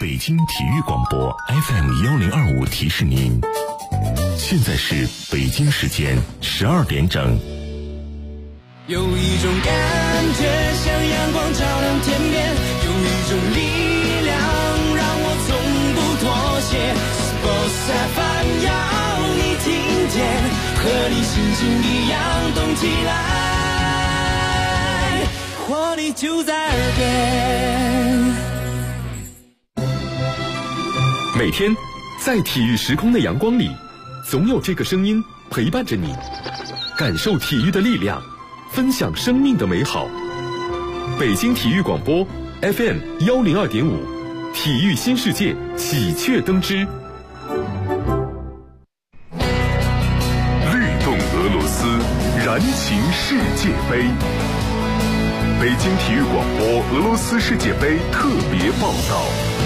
北京体育广播 FM1025提示您，现在是北京时间12点整。 有一种感觉像阳光照亮天边，有一种力量让我从不妥协。Sports FM 要你听见，和你心情一样动起来，活力就在耳边。 每天在体育时空的阳光里，总有这个声音陪伴着你，感受体育的力量，分享生命的美好。北京体育广播 FM102.5，体育新世界喜鹊登枝。律动俄罗斯，燃情世界杯。北京体育广播俄罗斯世界杯特别报道。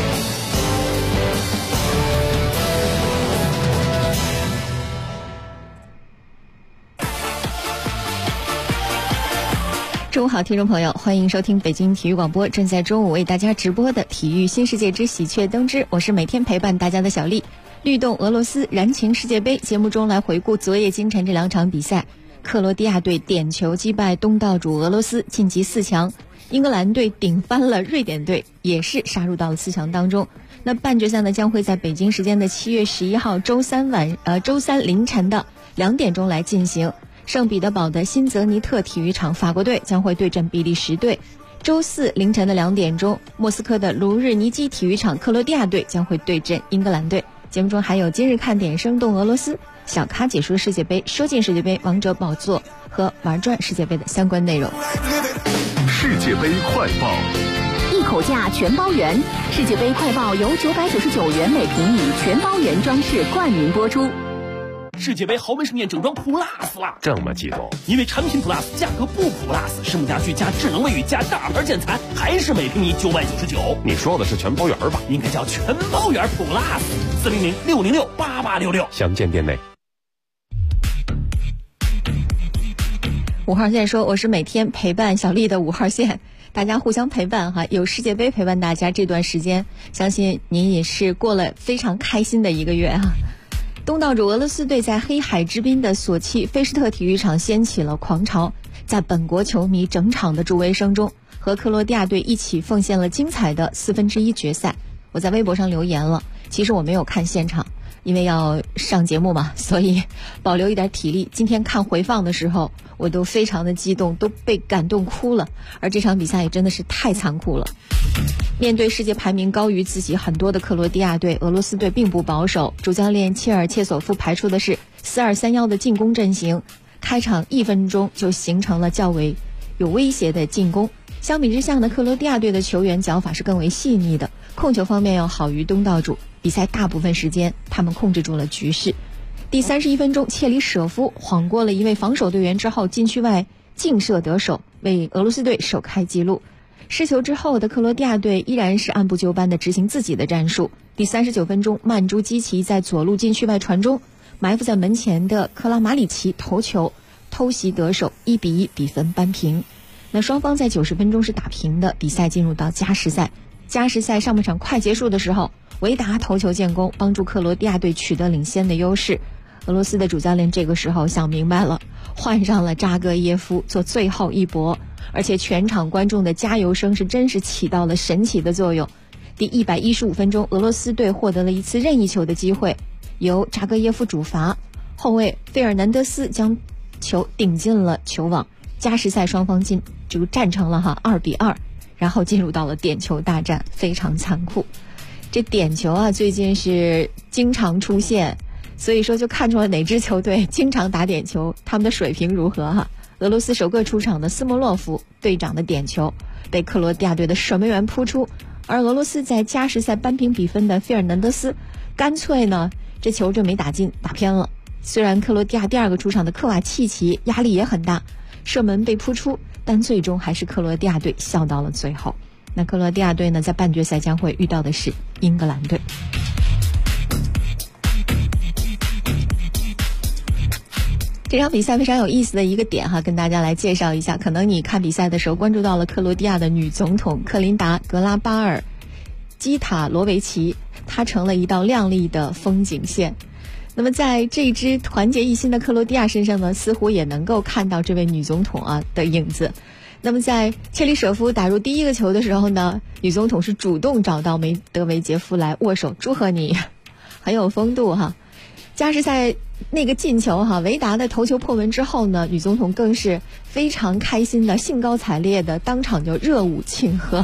中午好，听众朋友，欢迎收听北京体育广播正在中午为大家直播的体育新世界之喜鹊登枝，我是每天陪伴大家的小丽。律动俄罗斯，燃情世界杯节目中来回顾昨夜今晨这两场比赛。克罗地亚队点球击败东道主俄罗斯晋级4强，英格兰队顶翻了瑞典队，也是杀入到了4强当中。那半决赛呢，将会在北京时间的7月11号周三凌晨的2点钟来进行。圣彼得堡的辛泽尼特体育场法国队将会对阵比利时队。周四凌晨的2点钟，莫斯科的卢日尼基体育场克罗地亚队将会对阵英格兰队。节目中还有今日看点生动俄罗斯、小咖解说世界杯、说进世界杯、王者宝座和玩转世界杯的相关内容。 世界杯快报， 一口价全包圆。世界杯快报由999元每平米全包圆装饰冠名播出。 世界杯豪门盛宴整装 Plus 啦！ 这么激动？ 因为产品 Plus 价格不 Plus， 实木家具加智能卫浴加大牌建材，还是每平米999。 你说的是全包圆吧？ 应该叫全包圆 Plus。400-606-8866， 详见店内。 5号线说，我是每天陪伴小丽的5号线，大家互相陪伴哈，有世界杯陪伴大家这段时间，相信您也是过了非常开心的一个月哈。东道主俄罗斯队在黑海之滨的索契菲施特体育场掀起了狂潮，在本国球迷整场的助威声中，和克罗地亚队一起奉献了精彩的1/4决赛。我在微博上留言了，其实我没有看现场，因为要上节目嘛，所以保留一点体力。今天看回放的时候，我都非常的激动，都被感动哭了。而这场比赛也真的是太残酷了。面对世界排名高于自己很多的克罗地亚队，俄罗斯队并不保守，主教练切尔切索夫排出的是4-2-3-1的进攻阵型，开场1分钟就形成了较为有威胁的进攻。相比之下呢，克罗地亚队的球员脚法是更为细腻的，控球方面要好于东道主，比赛大部分时间他们控制住了局势。第31分钟，切里舍夫晃过了一位防守队员之后，禁区外劲射得手，为俄罗斯队首开纪录。失球之后的克罗地亚队依然是按部就班地执行自己的战术。第39分钟，曼朱基奇在左路禁区外传中，埋伏在门前的克拉马里奇头球偷袭得手，1-1比分扳平。那双方在90分钟是打平的，比赛进入到加时赛。加时赛上半场快结束的时候，维达头球建功，帮助克罗地亚队取得领先的优势。俄罗斯的主教练这个时候想明白了，换上了扎戈耶夫做最后一搏，而且全场观众的加油声是真是起到了神奇的作用。第115分钟，俄罗斯队获得了一次任意球的机会，由扎戈耶夫主罚，后卫费尔南德斯将球顶进了球网。加时赛双方就战成了2-2，然后进入到了点球大战，非常残酷。这点球啊，最近是经常出现，所以说就看出了哪支球队经常打点球，他们的水平如何哈。俄罗斯首个出场的斯莫洛夫队长的点球被克罗地亚队的守门员扑出，而俄罗斯在加时赛扳平比分的费尔南德斯干脆呢这球就没打进，打偏了。虽然克罗地亚第2个出场的科瓦契奇压力也很大，射门被扑出，但最终还是克罗地亚队笑到了最后。那克罗地亚队呢，在半决赛将会遇到的是英格兰队。这场比赛非常有意思的一个点哈，跟大家来介绍一下。可能你看比赛的时候关注到了克罗地亚的女总统克琳达·格拉巴尔基塔罗维奇，她成了一道亮丽的风景线。那么在这支团结一心的克罗地亚身上呢，似乎也能够看到这位女总统的影子。那么在切里舍夫打入第一个球的时候呢，女总统是主动找到梅德韦杰夫来握手，祝贺你，很有风度哈。加时赛那个进球维达的头球破门之后呢，女总统更是非常开心的，兴高采烈的当场就热舞庆贺。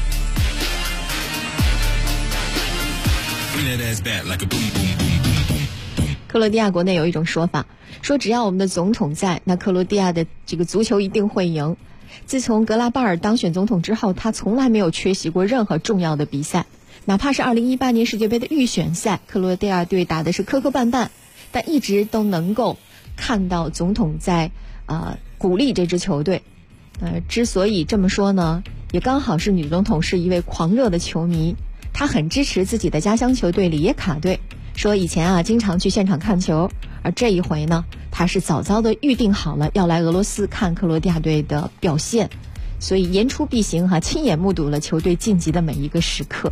克罗地亚国内有一种说法，说只要我们的总统在，那克罗地亚的这个足球一定会赢。自从格拉巴尔当选总统之后，他从来没有缺席过任何重要的比赛，哪怕是2018年世界杯的预选赛，克罗地亚队打的是磕磕绊绊，但一直都能够看到总统在鼓励这支球队。之所以这么说呢，也刚好是女总统是一位狂热的球迷，她很支持自己的家乡球队里耶卡队，说以前经常去现场看球，而这一回呢，他是早早的预定好了要来俄罗斯看克罗地亚队的表现，所以言出必行亲眼目睹了球队晋级的每一个时刻。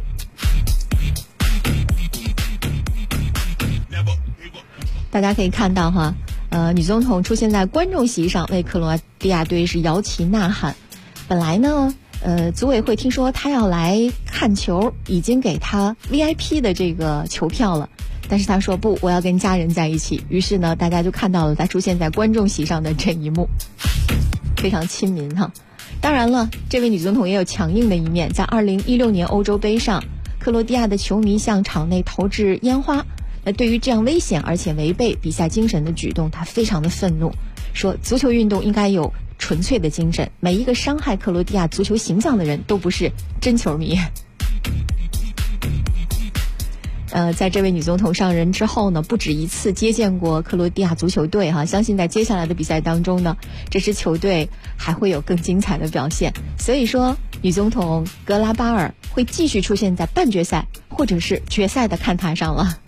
大家可以看到女总统出现在观众席上，为克罗地亚队是摇旗呐喊。本来呢组委会听说他要来看球，已经给他 VIP 的这个球票了，但是他说不，我要跟家人在一起。于是呢，大家就看到了他出现在观众席上的这一幕，非常亲民当然了，这位女总统也有强硬的一面。在2016年欧洲杯上，克罗地亚的球迷向场内投掷烟花，那对于这样危险而且违背比赛精神的举动，他非常的愤怒，说足球运动应该有纯粹的精神，每一个伤害克罗地亚足球形象的人都不是真球迷。在这位女总统上任之后呢，不止一次接见过克罗地亚足球队相信在接下来的比赛当中呢，这支球队还会有更精彩的表现。所以说，女总统格拉巴尔会继续出现在半决赛或者是决赛的看台上了。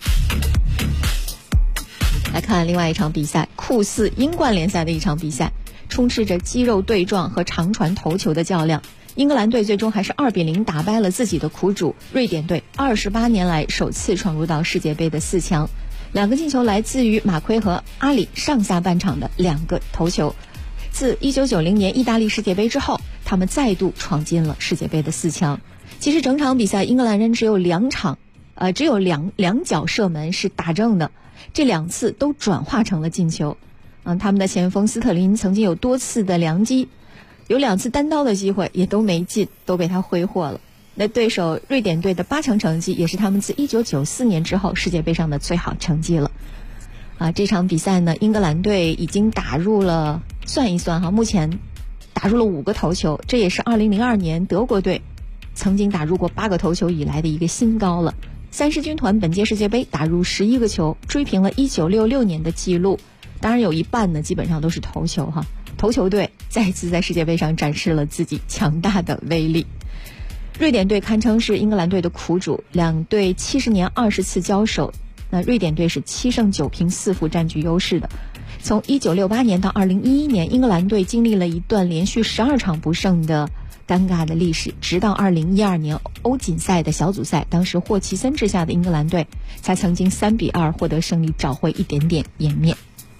来看另外一场比赛，酷似英冠联赛的一场比赛，充斥着肌肉对撞和长传头球的较量。英格兰队最终还是2-0打败了自己的苦主瑞典队，28年来首次闯入到世界杯的4强。2个进球来自于马奎和阿里上下半场的2个头球。自1990年意大利世界杯之后，他们再度闯进了世界杯的4强。其实整场比赛英格兰人只有两脚射门是打正的，这2次都转化成了进球。他们的前锋斯特林曾经有多次的良机，有2次单刀的机会也都没进，都被他挥霍了。那对手瑞典队的8强成绩也是他们自1994年之后世界杯上的最好成绩了。这场比赛呢，英格兰队已经打入了，算一算目前打入了5个头球，这也是2002年德国队曾经打入过8个头球以来的一个新高了。30军团本届世界杯打入11个球，追平了1966年的记录。当然有一半呢基本上都是头球头球队再次在世界杯上展示了自己强大的威力。瑞典队堪称是英格兰队的苦主，2队70年20次交手，那瑞典队是7胜9平4负占据优势的。从1968年到2011年，英格兰队经历了一段连续12场不胜的尴尬的历史，直到2012年欧锦赛的小组赛，当时霍奇森治下的英格兰队才曾经3-2获得胜利，找回一点点颜面。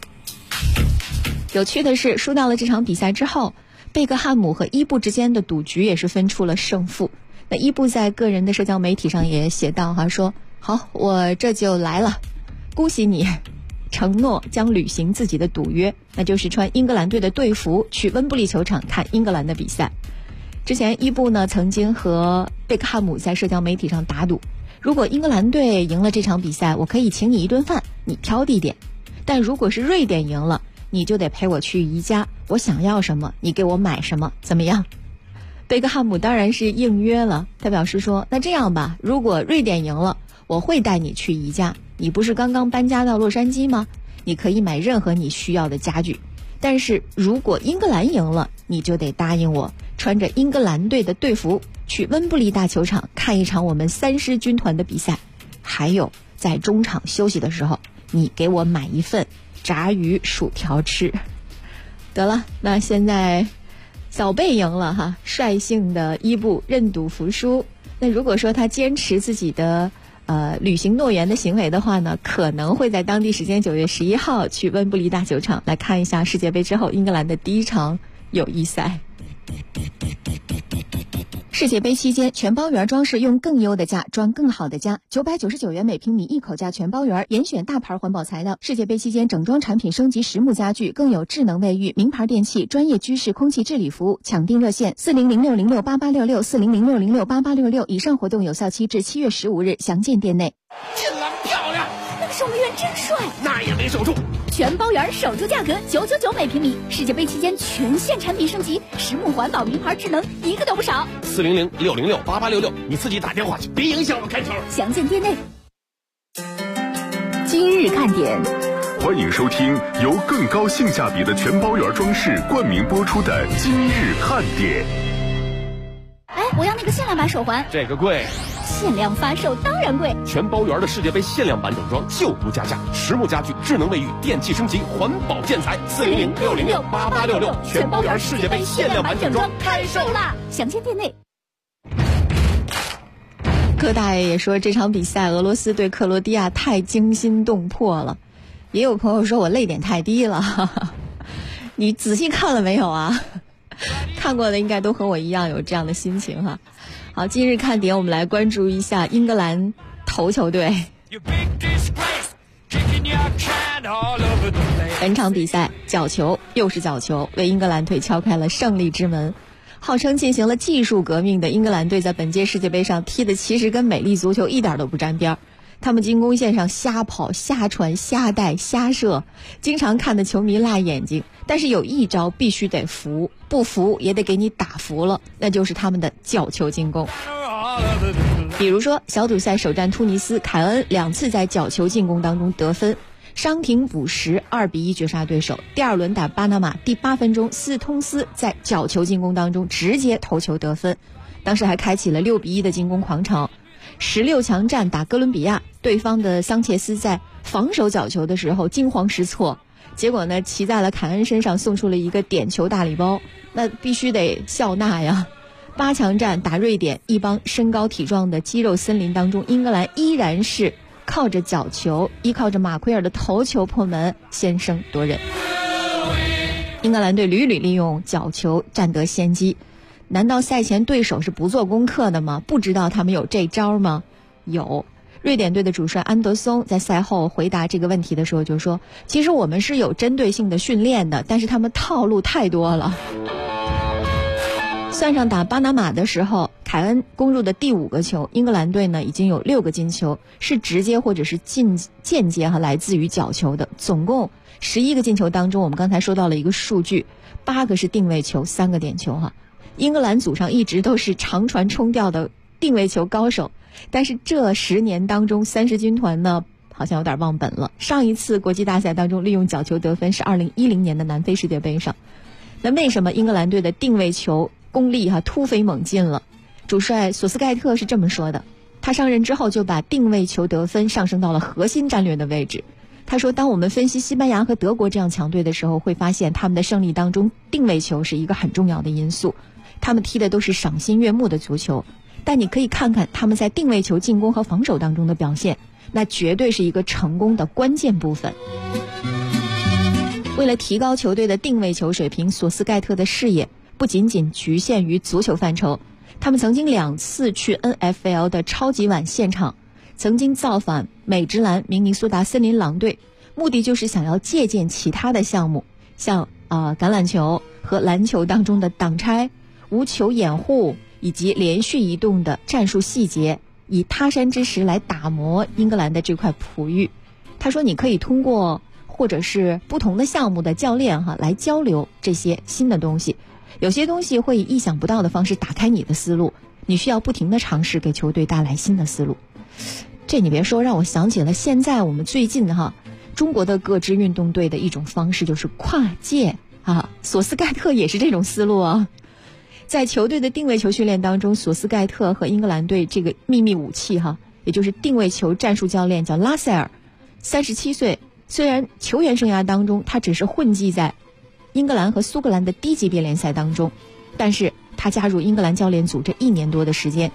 有趣的是，输到了这场比赛之后，贝克汉姆和伊布之间的赌局也是分出了胜负。那伊布在个人的社交媒体上也写道说，好，我这就来了，恭喜你，承诺将履行自己的赌约，那就是穿英格兰队的队服去温布利球场看英格兰的比赛。之前伊布呢曾经和贝克汉姆在社交媒体上打赌，如果英格兰队赢了这场比赛，我可以请你一顿饭，你挑剔点，但如果是瑞典赢了，你就得陪我去宜家，我想要什么你给我买什么，怎么样？贝克汉姆当然是应约了，他表示说，那这样吧，如果瑞典赢了，我会带你去宜家，你不是刚刚搬家到洛杉矶吗？你可以买任何你需要的家具，但是如果英格兰赢了，你就得答应我，穿着英格兰队的队服去温布利大球场看一场我们3狮军团的比赛，还有在中场休息的时候，你给我买一份炸鱼薯条吃。得了，那现在小贝赢了率性的伊布认赌服输， 那如果说他坚持自己的履行诺言的行为的话呢，可能会在当地时间9月11号去温布利大球场来看一下世界杯之后英格兰的第一场友谊赛。 世界杯期间，全包圆装饰用更优的价装更好的家，999元每平米一口价全包圆，严选大牌环保材料。世界杯期间整装产品升级实木家具，更有智能卫浴、名牌电器、专业居室空气治理服务。抢订热线4006068866，4006068866。以上活动有效期至7月15日，详见店内。 进来漂亮， 那个守门员真帅， 那也没守住。 全包圆守住价格999每平米。世界杯期间全线产品升级，实木环保、名牌智能，一个都不少。 400-606-8866，你自己打电话去，别影响我开头。 详见店内。今日看点， 欢迎收听由更高性价比的全包圆装饰冠名播出的今日看点。 哎，我要那个限量版手环。 这个贵。 限量发售当然贵。 全包圆的世界杯限量版整装就不加价，实木家具、智能卫浴、电器升级、环保建材。400-606-8866，全包圆世界杯限量版整装开售啦！ 详见店内。 柯大爷也说这场比赛俄罗斯对克罗地亚太惊心动魄了，也有朋友说我泪点太低了你仔细看了没有啊？看过的应该都和我一样有这样的心情哈。好，今日看点我们来关注一下英格兰头球队。本场比赛角球又是角球，为英格兰队敲开了胜利之门。号称进行了技术革命的英格兰队在本届世界杯上踢的其实跟美丽足球一点都不沾边儿。他们进攻线上瞎跑、瞎传、瞎带、瞎射，经常看得球迷辣眼睛。但是有一招必须得服，不服也得给你打服了，那就是他们的角球进攻。比如说小组赛首战突尼斯，凯恩2次在角球进攻当中得分，伤停补时2-1绝杀对手。第二轮打巴拿马，第8分钟斯通斯在角球进攻当中直接头球得分，当时还开启了6-1的进攻狂潮。16强战打哥伦比亚，对方的桑切斯在防守角球的时候惊慌失措，结果呢骑在了凯恩身上送出了一个点球大礼包，那必须得笑纳呀。8强战打瑞典，一帮身高体壮的肌肉森林当中，英格兰依然是靠着角球，依靠着马奎尔的头球破门，先声夺人。英格兰队屡屡利用角球占得先机，难道赛前对手是不做功课的吗？不知道他们有这招吗？有。瑞典队的主帅安德松在赛后回答这个问题的时候就说，其实我们是有针对性的训练的，但是他们套路太多了。算上打巴拿马的时候，凯恩攻入的第5个球，英格兰队呢已经有6个进球，是直接或者是间接来自于角球的。总共11个进球当中，我们刚才说到了一个数据，8个是定位球，3个点球哈。英格兰祖上一直都是长传冲吊的定位球高手，但是这10年当中，30军团呢好像有点忘本了。上一次国际大赛当中利用角球得分是2010年的南非世界杯上。那为什么英格兰队的定位球功力突飞猛进了？主帅索斯盖特是这么说的，他上任之后就把定位球得分上升到了核心战略的位置。他说，当我们分析西班牙和德国这样强队的时候，会发现他们的胜利当中定位球是一个很重要的因素，他们踢的都是赏心悦目的足球，但你可以看看他们在定位球进攻和防守当中的表现，那绝对是一个成功的关键部分。为了提高球队的定位球水平，索斯盖特的视野不仅仅局限于足球范畴，他们曾经2次去 NFL 的超级碗现场，曾经造访美职篮明尼苏达森林狼队，目的就是想要借鉴其他的项目，像橄榄球和篮球当中的挡拆、无球掩护以及连续移动的战术细节，以他山之石来打磨英格兰的这块璞玉。他说，你可以通过或者是不同的项目的教练来交流这些新的东西，有些东西会以意想不到的方式打开你的思路，你需要不停的尝试，给球队带来新的思路。这你别说，让我想起了现在我们最近中国的各支运动队的一种方式，就是跨界索斯盖特也是这种思路啊。在球队的定位球训练当中，索斯盖特和英格兰队这个秘密武器也就是定位球战术教练叫拉塞尔，37岁，虽然球员生涯当中他只是混迹在英格兰和苏格兰的低级别联赛当中，但是他加入英格兰教练组这1年多的时间，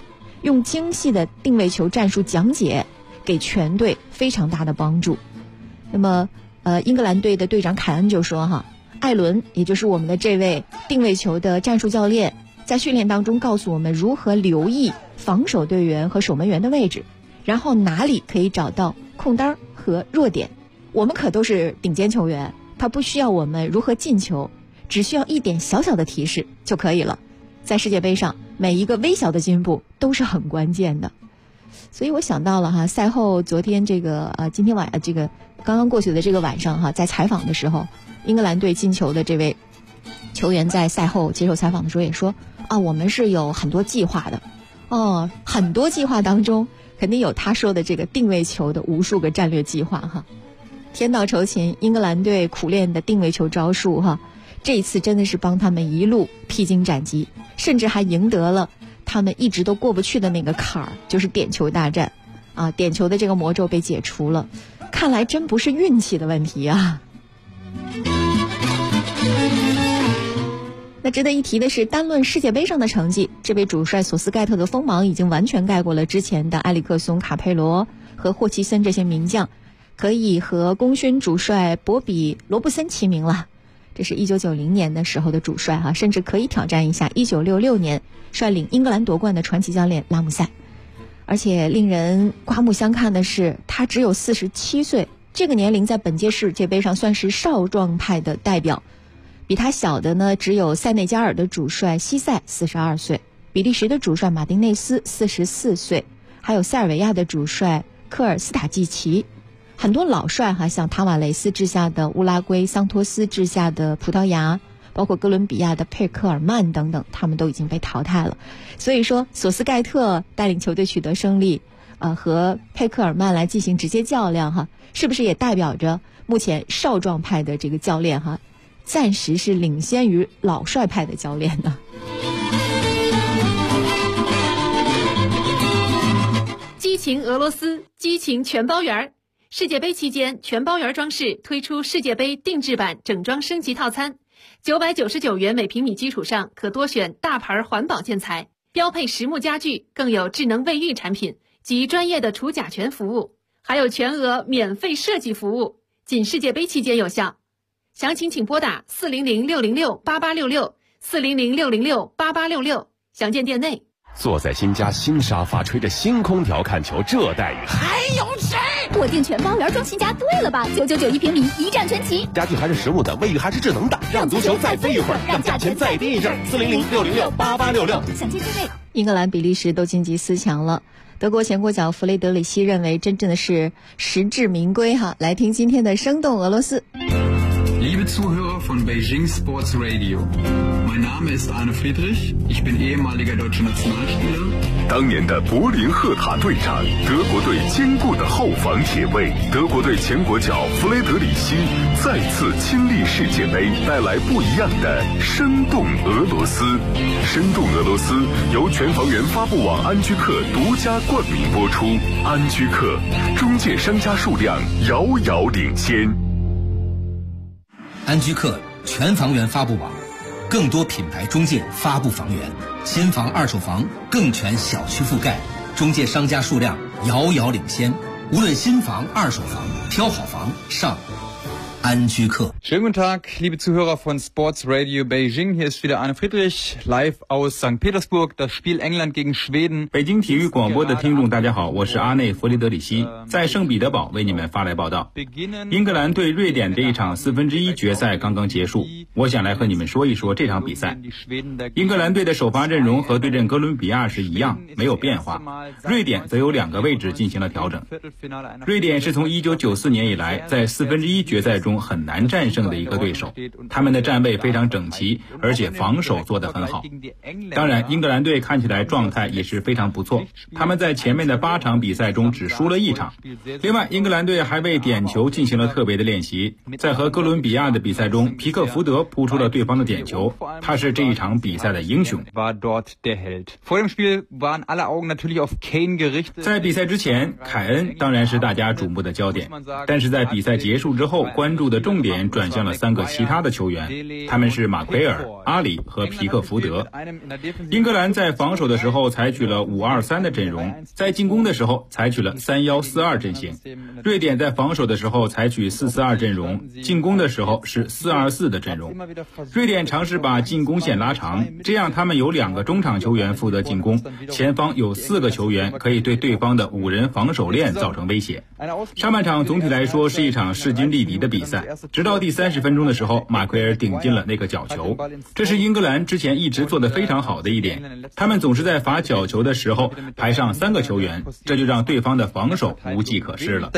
用精细的定位球战术讲解给全队非常大的帮助。那么英格兰队的队长凯恩就说艾伦也就是我们的这位定位球的战术教练，在训练当中告诉我们如何留意防守队员和守门员的位置，然后哪里可以找到空单和弱点。我们可都是顶尖球员，他不需要我们如何进球，只需要一点小小的提示就可以了。在世界杯上，每一个微小的进步都是很关键的。所以我想到了赛后昨天今天晚这个刚刚过去的这个晚上在采访的时候，英格兰队进球的这位球员在赛后接受采访的时候也说我们是有很多计划的。很多计划当中肯定有他说的这个定位球的无数个战略计划天道酬勤，英格兰队苦练的定位球招数这一次真的是帮他们一路披荆斩棘，甚至还赢得了他们一直都过不去的那个坎儿，就是点球大战点球的这个魔咒被解除了。看来真不是运气的问题那值得一提的是，单论世界杯上的成绩，这位主帅索斯盖特的锋芒已经完全盖过了之前的埃里克松、卡佩罗和霍奇森这些名将，可以和功勋主帅博比·罗布森齐名了。这是1990年的时候的主帅甚至可以挑战一下1966年率领英格兰夺冠的传奇教练拉姆塞。而且令人刮目相看的是，他只有47岁，这个年龄在本届世界杯上算是少壮派的代表。比他小的呢，只有塞内加尔的主帅西塞42岁，比利时的主帅马丁内斯44岁，还有塞尔维亚的主帅科尔斯塔季奇。很多老帅像塔瓦雷斯治下的乌拉圭、桑托斯治下的葡萄牙，包括哥伦比亚的佩克尔曼等等，他们都已经被淘汰了。所以说索斯盖特带领球队取得胜利，和佩克尔曼来进行直接较量是不是也代表着目前少壮派的这个教练暂时是领先于老帅派的教练呢？ 激情俄罗斯，激情全包圆。世界杯期间，全包圆装饰推出世界杯定制版整装升级套餐，999元每平米基础上可多选大牌环保建材，标配实木家具，更有智能卫浴产品及专业的除甲醛服务，还有全额免费设计服务，仅世界杯期间有效。详情请拨打400-606-8866，400-606-8866，详见店内。 坐在新家新沙发，吹着新空调看球，这待遇还有谁？ 我订全包圆装新家对了吧？999一平米，一站全齐。 家具还是实木的，卫浴还是智能的，让足球再飞一会儿，让价钱再低一阵。400-606-8866， 详见店内。 英格兰、比利时都晋级4强了。德国前国脚弗雷德里希认为，真正的是实至名归来听今天的生动俄罗斯。 Liebe Zuhörer von Beijing Sports Radio, mein Name ist Arne Friedrich, ich bin ehemaliger deutscher Nationalspieler. 当年的柏林赫塔队长，德国队坚固的后防铁卫，德国队前国脚弗雷德里希再次亲历世界杯，带来不一样的生动俄罗斯。生动俄罗斯由全房源发布网安居客独家冠名播出。安居客中介商家数量遥遥领先。 安居客全房源发布网，更多品牌中介发布房源，新房二手房更全小区覆盖，中介商家数量遥遥领先。无论新房二手房，挑好房上安居客。 Schönen guten Tag, liebe Zuhörer von Sports Radio Beijing. Hier ist wieder Arne Friedrich, live aus St. Petersburg, das Spiel England gegen Schweden. 北京体育广播的听众大家好，我是阿内弗里德里希，在圣彼得堡为你们发来报道。英格兰对瑞典这一场1/4决赛刚刚结束，我想来和你们说一说这场比赛。英格兰队的首发阵容和对阵哥伦比亚是一样，没有变化。瑞典则有2个位置进行了调整。瑞典是从1994年以来在1/4决赛中很难战胜的一个对手，他们的站位非常整齐，而且防守做得很好。当然，英格兰队看起来状态也是非常不错，他们在前面的8场比赛中只输了1场。另外，英格兰队还为点球进行了特别的练习，在和哥伦比亚的比赛中，皮克福德扑出了对方的点球，他是这一场比赛的英雄。在比赛之前，凯恩当然是大家瞩目的焦点，但是在比赛结束之后，关注的重点转转向了3个其他的球员，他们是马奎尔、阿里和皮克福德。英格兰在防守的时候采取了5-2-3的阵容，在进攻的时候采取了3-1-4-2阵型。瑞典在防守的时候采取4-4-2阵容，进攻的时候是4-2-4的阵容。瑞典尝试把进攻线拉长，这样他们有2个中场球员负责进攻，前方有4个球员可以对对方的5人防守链造成威胁。上半场总体来说是一场势均力敌的比赛，直到第30分钟的时候，马奎尔顶进了那个角球，这是英格兰之前一直做得非常好的一点，他们总是在罚角球的时候排上3个球员，这就让对方的防守无计可施了。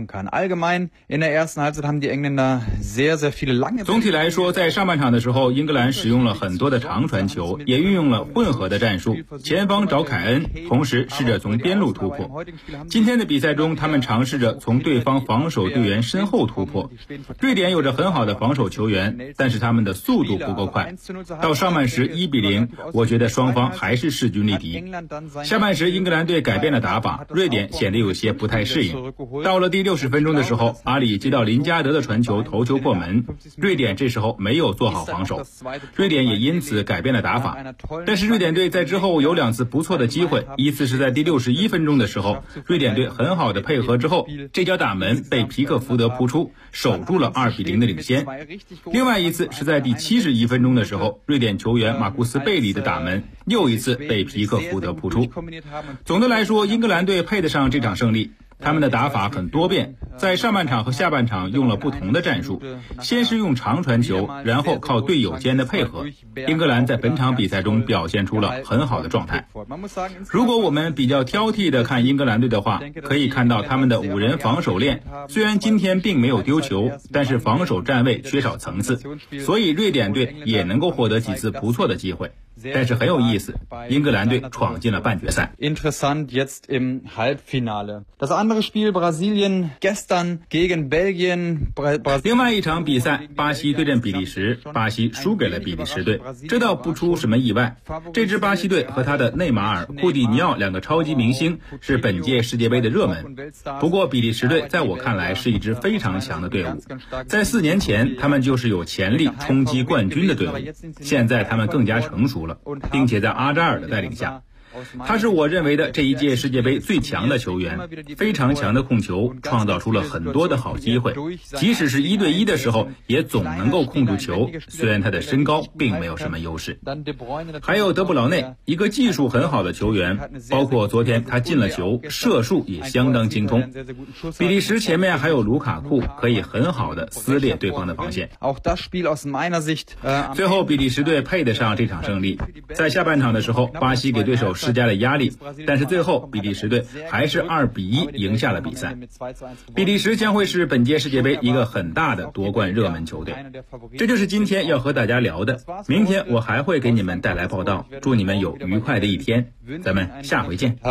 总体来说，在上半场的时候，英格兰使用了很多的长传球，也运用了混合的战术，前方找凯恩，同时试着从边路突破。今天的比赛中，他们尝试着从对方防守队员身后突破。瑞典有着很好的防守球员，但是他们的速度不够快。到上半时1-0，我觉得双方还是势均力敌。下半时英格兰队改变了打法，瑞典显得有些不太适应。到了第60分钟的时候，阿里接到林加德的传球头球破门，瑞典这时候没有做好防守，瑞典也因此改变了打法。但是瑞典队在之后有2次不错的机会，一次是在第61分钟的时候，瑞典队很好的配合之后，这脚打门被皮克福德扑出，守住了2-0的领先。另外一次是在第71分钟的时候，瑞典球员马库斯贝里的打门又一次被皮克福德扑出。总的来说，英格兰队配得上这场胜利。他们的打法很多变，在上半场和下半场用了不同的战术，先是用长传球，然后靠队友间的配合。英格兰在本场比赛中表现出了很好的状态。如果我们比较挑剔的看英格兰队的话，可以看到他们的5人防守链虽然今天并没有丢球，但是防守站位缺少层次，所以瑞典队也能够获得几次不错的机会。但是很有意思，英格兰队闯进了半决赛。 Interessant jetzt im Halbfinale. Das andere Spiel Brasilien gestern gegen Belgien. 另外一场比赛，巴西对阵比利时，巴西输给了比利时队，这倒不出什么意外。这支巴西队和他的内马尔、库蒂尼奥2个超级明星是本届世界杯的热门。不过比利时队在我看来是一支非常强的队伍，在4年前他们就是有潜力冲击冠军的队伍，现在他们更加成熟了，并且在阿扎尔的带领下，他是我认为的这一届世界杯最强的球员，非常强的控球，创造出了很多的好机会，即使是1对1的时候也总能够控住球，虽然他的身高并没有什么优势。还有德布劳内，一个技术很好的球员，包括昨天他进了球，射术也相当精通。比利时前面还有卢卡库，可以很好的撕裂对方的防线。最后比利时队配得上这场胜利，在下半场的时候，巴西给对手施加了压力，但是最后比利时队还是2-1赢下了比赛。比利时将会是本届世界杯一个很大的夺冠热门球队。这就是今天要和大家聊的，明天我还会给你们带来报道，祝你们有愉快的一天，咱们下回见。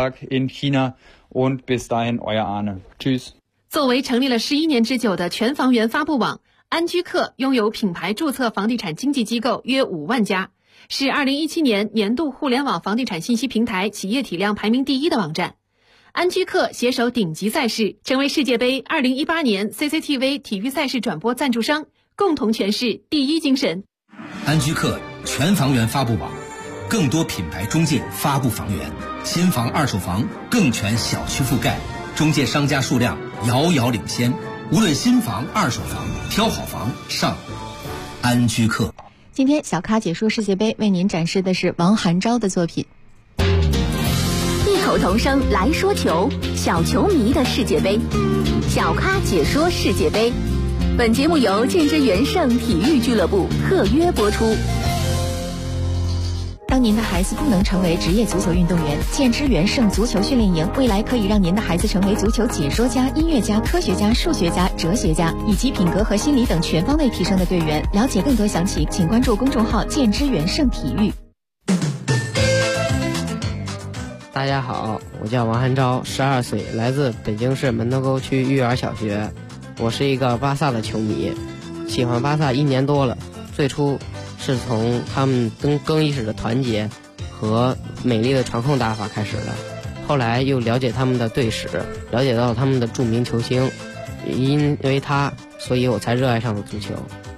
作为成立了11年之久的全房源发布网，安居客拥有品牌注册房地产经纪机构约5万家，是2017年年度互联网房地产信息平台企业体量排名第1的网站。安居客携手顶级赛事，成为世界杯2018年 CCTV 体育赛事转播赞助商，共同诠释第一精神。 安居客全房源发布网，更多品牌中介发布房源，新房二手房更全小区覆盖，中介商家数量遥遥领先，无论新房二手房，挑好房上安居客。 今天小咖解说世界杯为您展示的是王涵钊的作品。 异口同声来说球，小球迷的世界杯，小咖解说世界杯。本节目由建之元盛体育俱乐部特约播出。 当您的孩子不能成为职业足球运动员，建之元盛足球训练营未来可以让您的孩子成为足球解说家、音乐家、科学家、数学家、哲学家，以及品格和心理等全方位提升的队员。了解更多详情，请关注公众号建之元盛体育。 大家好，我叫王涵钊，12岁，来自北京市门头沟区育园小学。我是一个巴萨的球迷，喜欢巴萨1年多了。最初是从他们更衣室的团结和美丽的传控打法开始的，后来又了解他们的队史，了解到他们的著名球星，因为他，所以我才热爱上了足球。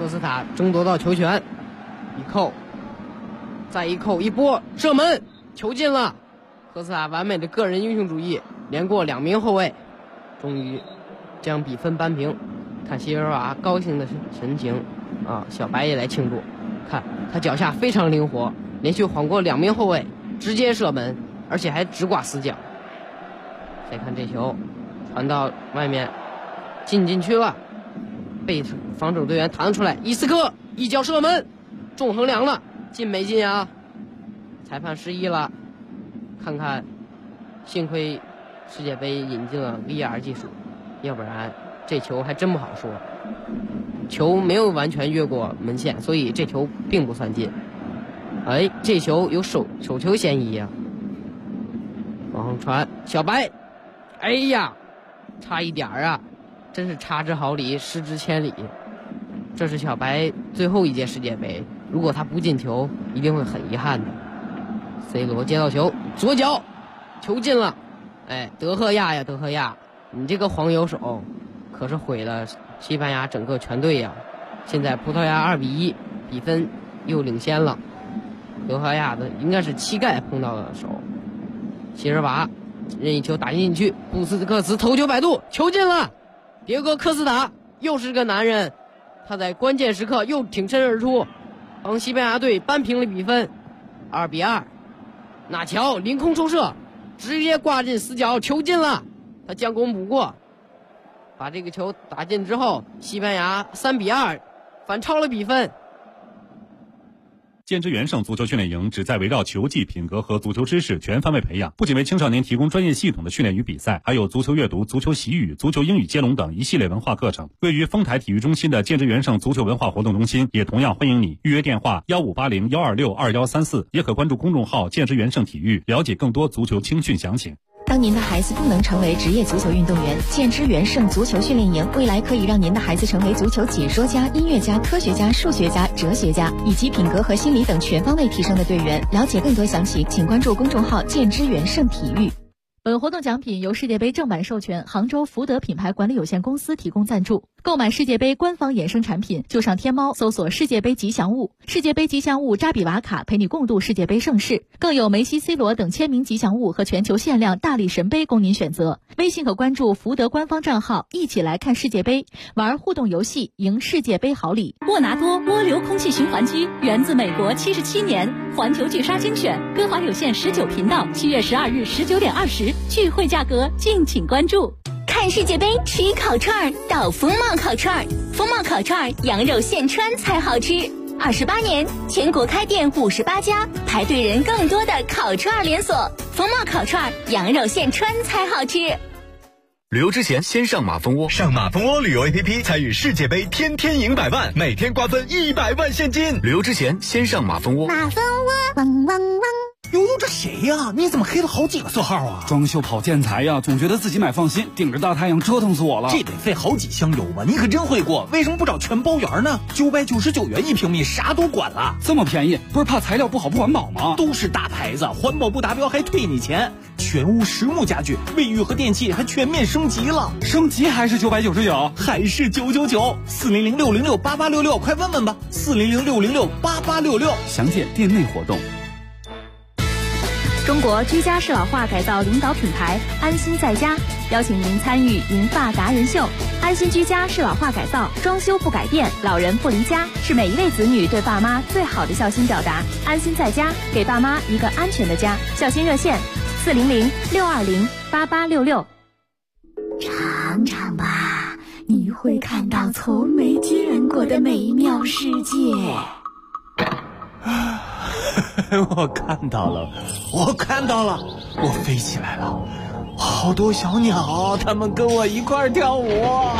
科斯塔争夺到球权，一扣，再一扣，一波射门，球进了。科斯塔完美的个人英雄主义，连过2名后卫，终于将比分扳平。看席尔瓦高兴的神情啊，小白也来庆祝。看他脚下非常灵活，连续晃过2名后卫，直接射门，而且还直挂死角。再看这球传到外面，进去了，被防守队员弹出来，伊斯科一脚射门，中横梁了，进没进啊？裁判失忆了。看看，幸亏世界杯引进了 VR 技术，要不然这球还真不好说。球没有完全越过门线，所以这球并不算进。哎，这球有手球嫌疑啊！往上传，小白，哎呀，差一点啊！真是差之毫厘，失之千里。这是小白最后一届世界杯，如果他不进球，一定会很遗憾的。C 罗接到球，左脚，球进了。哎，德赫亚呀，德赫亚，你这个黄油手，可是毁了西班牙整个全队呀！现在葡萄牙2-1，比分又领先了。德赫亚的应该是膝盖碰到了手。席尔瓦任意球打进去，布斯克茨头球摆渡，球进了。迭戈科斯塔又是个男人，他在关键时刻又挺身而出，帮西班牙队扳平了比分，2-2。纳乔凌空抽射，直接挂进死角，球进了。他将功补过，把这个球打进之后，西班牙3-2反超了比分。 建之元盛足球训练营旨在围绕球技、品格和足球知识全方位培养，不仅为青少年提供专业系统的训练与比赛，还有足球阅读、足球习语、足球英语接龙等一系列文化课程。位于丰台体育中心的建之元盛足球文化活动中心也同样欢迎你。预约电话1580-126-2134，也可关注公众号建之元盛体育，了解更多足球青训详情。 当您的孩子不能成为职业足球运动员，建之元盛足球训练营未来可以让您的孩子成为足球解说家、音乐家、科学家、数学家、哲学家，以及品格和心理等全方位提升的队员。了解更多详情，请关注公众号建之元盛体育。 本活动奖品由世界杯正版授权杭州福德品牌管理有限公司提供赞助。购买世界杯官方衍生产品，就上天猫搜索世界杯吉祥物，世界杯吉祥物扎比瓦卡陪你共度世界杯盛世，更有梅西、C 罗等签名吉祥物和全球限量大力神杯供您选择。微信可关注福德官方账号，一起来看世界杯，玩互动游戏，赢世界杯好礼。 沃拿多涡流空气循环机源自美国77年，环球巨鲨精选，歌华有线19频道，7月12日19点20，聚会价格敬请关注。 看世界杯吃烤串到风貌烤串，风貌烤串羊肉现穿才好吃。28年，全国开店58家，排队人更多的烤串连锁。风貌烤串羊肉现穿才好吃。 旅游之前先上马蜂窝， 上马蜂窝旅游 APP 参与世界杯，天天赢100万，每天瓜分100万现金。 旅游之前先上马蜂窝。 马蜂窝，汪汪汪。 悠悠，这谁呀？你怎么黑了好几个色号啊？ 装修跑建材呀，总觉得自己买放心，顶着大太阳折腾死我了。 这得费好几箱油吧？你可真会过，为什么不找全包圆呢？999元1平米，啥都管了， 这么便宜，不是怕材料不好不环保吗？ 都是大牌子，环保不达标还退你钱。全屋实木家具，卫浴和电器还全面升级了， 升级还是999， 还是999，400-606-8866，快问问吧，400-606-8866， 详见店内活动。 中国居家适老化改造领导品牌安心在家邀请您参与银发达人秀。安心居家适老化改造，装修不改变，老人不离家，是每一位子女对爸妈最好的孝心表达。安心在家，给爸妈一个安全的家。孝心热线400-620-8866。 尝尝吧，你会看到从没见过的美妙世界。 我看到了，我飞起来了，好多小鸟，它们跟我一块儿跳舞。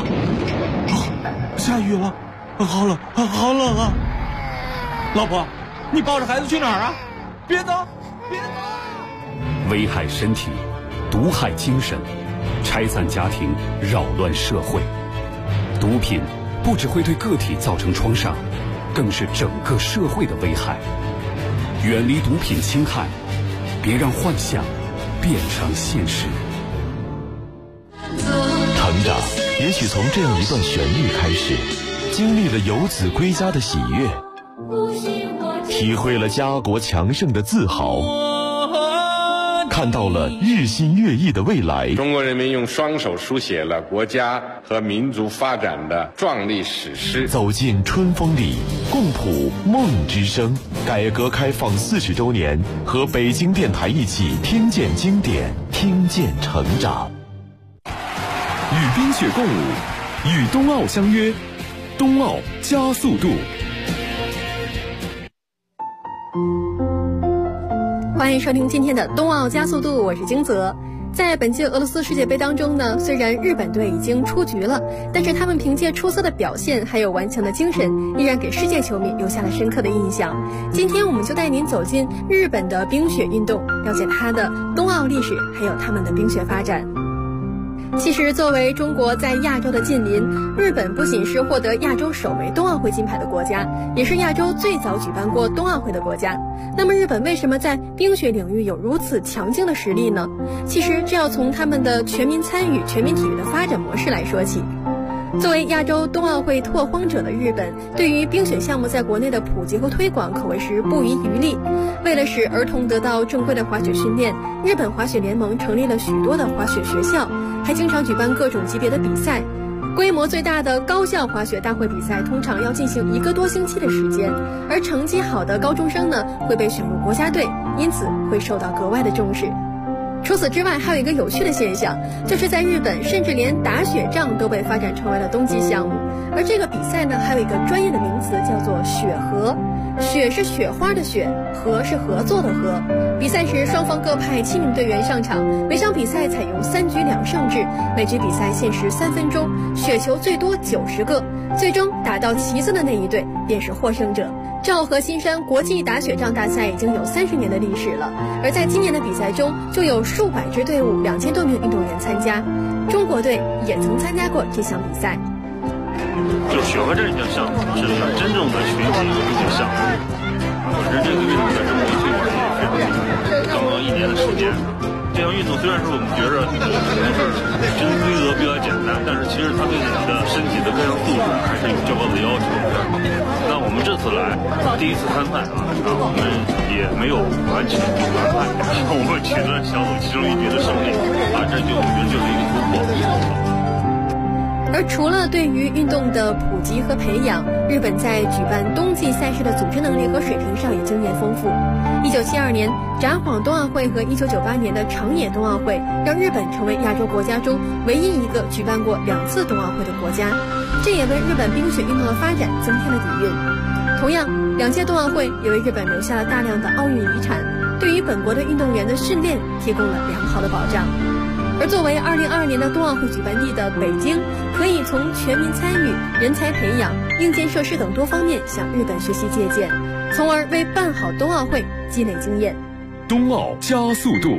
下雨了，好冷啊！老婆，你抱着孩子去哪儿啊？别走！ 危害身体，毒害精神，拆散家庭，扰乱社会。毒品不只会对个体造成创伤，更是整个社会的危害。远离毒品侵害，别让幻想变成现实。 成长也许从这样一段旋律开始， 经历了游子归家的喜悦，体会了家国强盛的自豪，看到了日新月异的未来。 中国人民用双手书写了国家和民族发展的壮丽史诗。 走进春风里，共谱梦之声。改革开放40周年，和北京电台一起听见经典，听见成长。 与冰雪共舞，与冬奥相约，冬奥加速度。 欢迎收听今天的冬奥加速度，我是金泽。在本届俄罗斯世界杯当中呢，虽然日本队已经出局了，但是他们凭借出色的表现还有顽强的精神，依然给世界球迷留下了深刻的印象。今天我们就带您走进日本的冰雪运动，了解它的冬奥历史，还有他们的冰雪发展。其实作为中国在亚洲的近邻，日本不仅是获得亚洲首枚冬奥会金牌的国家，也是亚洲最早举办过冬奥会的国家。那么日本为什么在冰雪领域有如此强劲的实力呢？其实这要从他们的全民参与、全民体育的发展模式来说起。作为亚洲冬奥会拓荒者的日本，对于冰雪项目在国内的普及和推广可谓是不遗余力。为了使儿童得到正规的滑雪训练，日本滑雪联盟成立了许多的滑雪学校，还经常举办各种级别的比赛。规模最大的高校滑雪大会比赛通常要进行1个多星期的时间，而成绩好的高中生呢会被选入国家队，因此会受到格外的重视。除此之外，还有一个有趣的现象，就是在日本，甚至连打雪仗都被发展成为了冬季项目。而这个比赛呢，还有一个专业的名词，叫做雪合。雪是雪花的雪，合是合作的合。比赛时，双方各派7名队员上场，每场比赛采用3局2胜制，每局比赛限时3分钟，雪球最多90个，最终打到旗子的那一队便是获胜者。昭和新山国际打雪仗大赛已经有30年的历史了，而在今年的比赛中，就有数百支队伍，2000多名运动员参加。中国队也曾参加过这项比赛。 就雪合这项项目是真正的群体运动项目，本身这个运动在中国推广也非常厉害，刚刚1年的时间。这项运动虽然是我们觉着可能是真规则比较简单，但是其实它对你的身体的各项素质还是有较高的要求。那我们这次来第一次参赛我们也没有完全就完败，我们取得了小组其中1局的胜利这就我觉得就是一个突破。 而除了对于运动的普及和培养，日本在举办冬季赛事的组织能力和水平上也经验丰富。1972年札幌冬奥会和1998年的长野冬奥会，让日本成为亚洲国家中唯一一个举办过2次冬奥会的国家，这也为日本冰雪运动的发展增添了底蕴。同样，2届冬奥会也为日本留下了大量的奥运遗产，对于本国的运动员的训练提供了良好的保障。而作为2022年的冬奥会举办地的北京，可以从全民参与、人才培养、硬件设施等多方面向日本学习借鉴，从而为办好冬奥会积累经验。 冬奥加速度，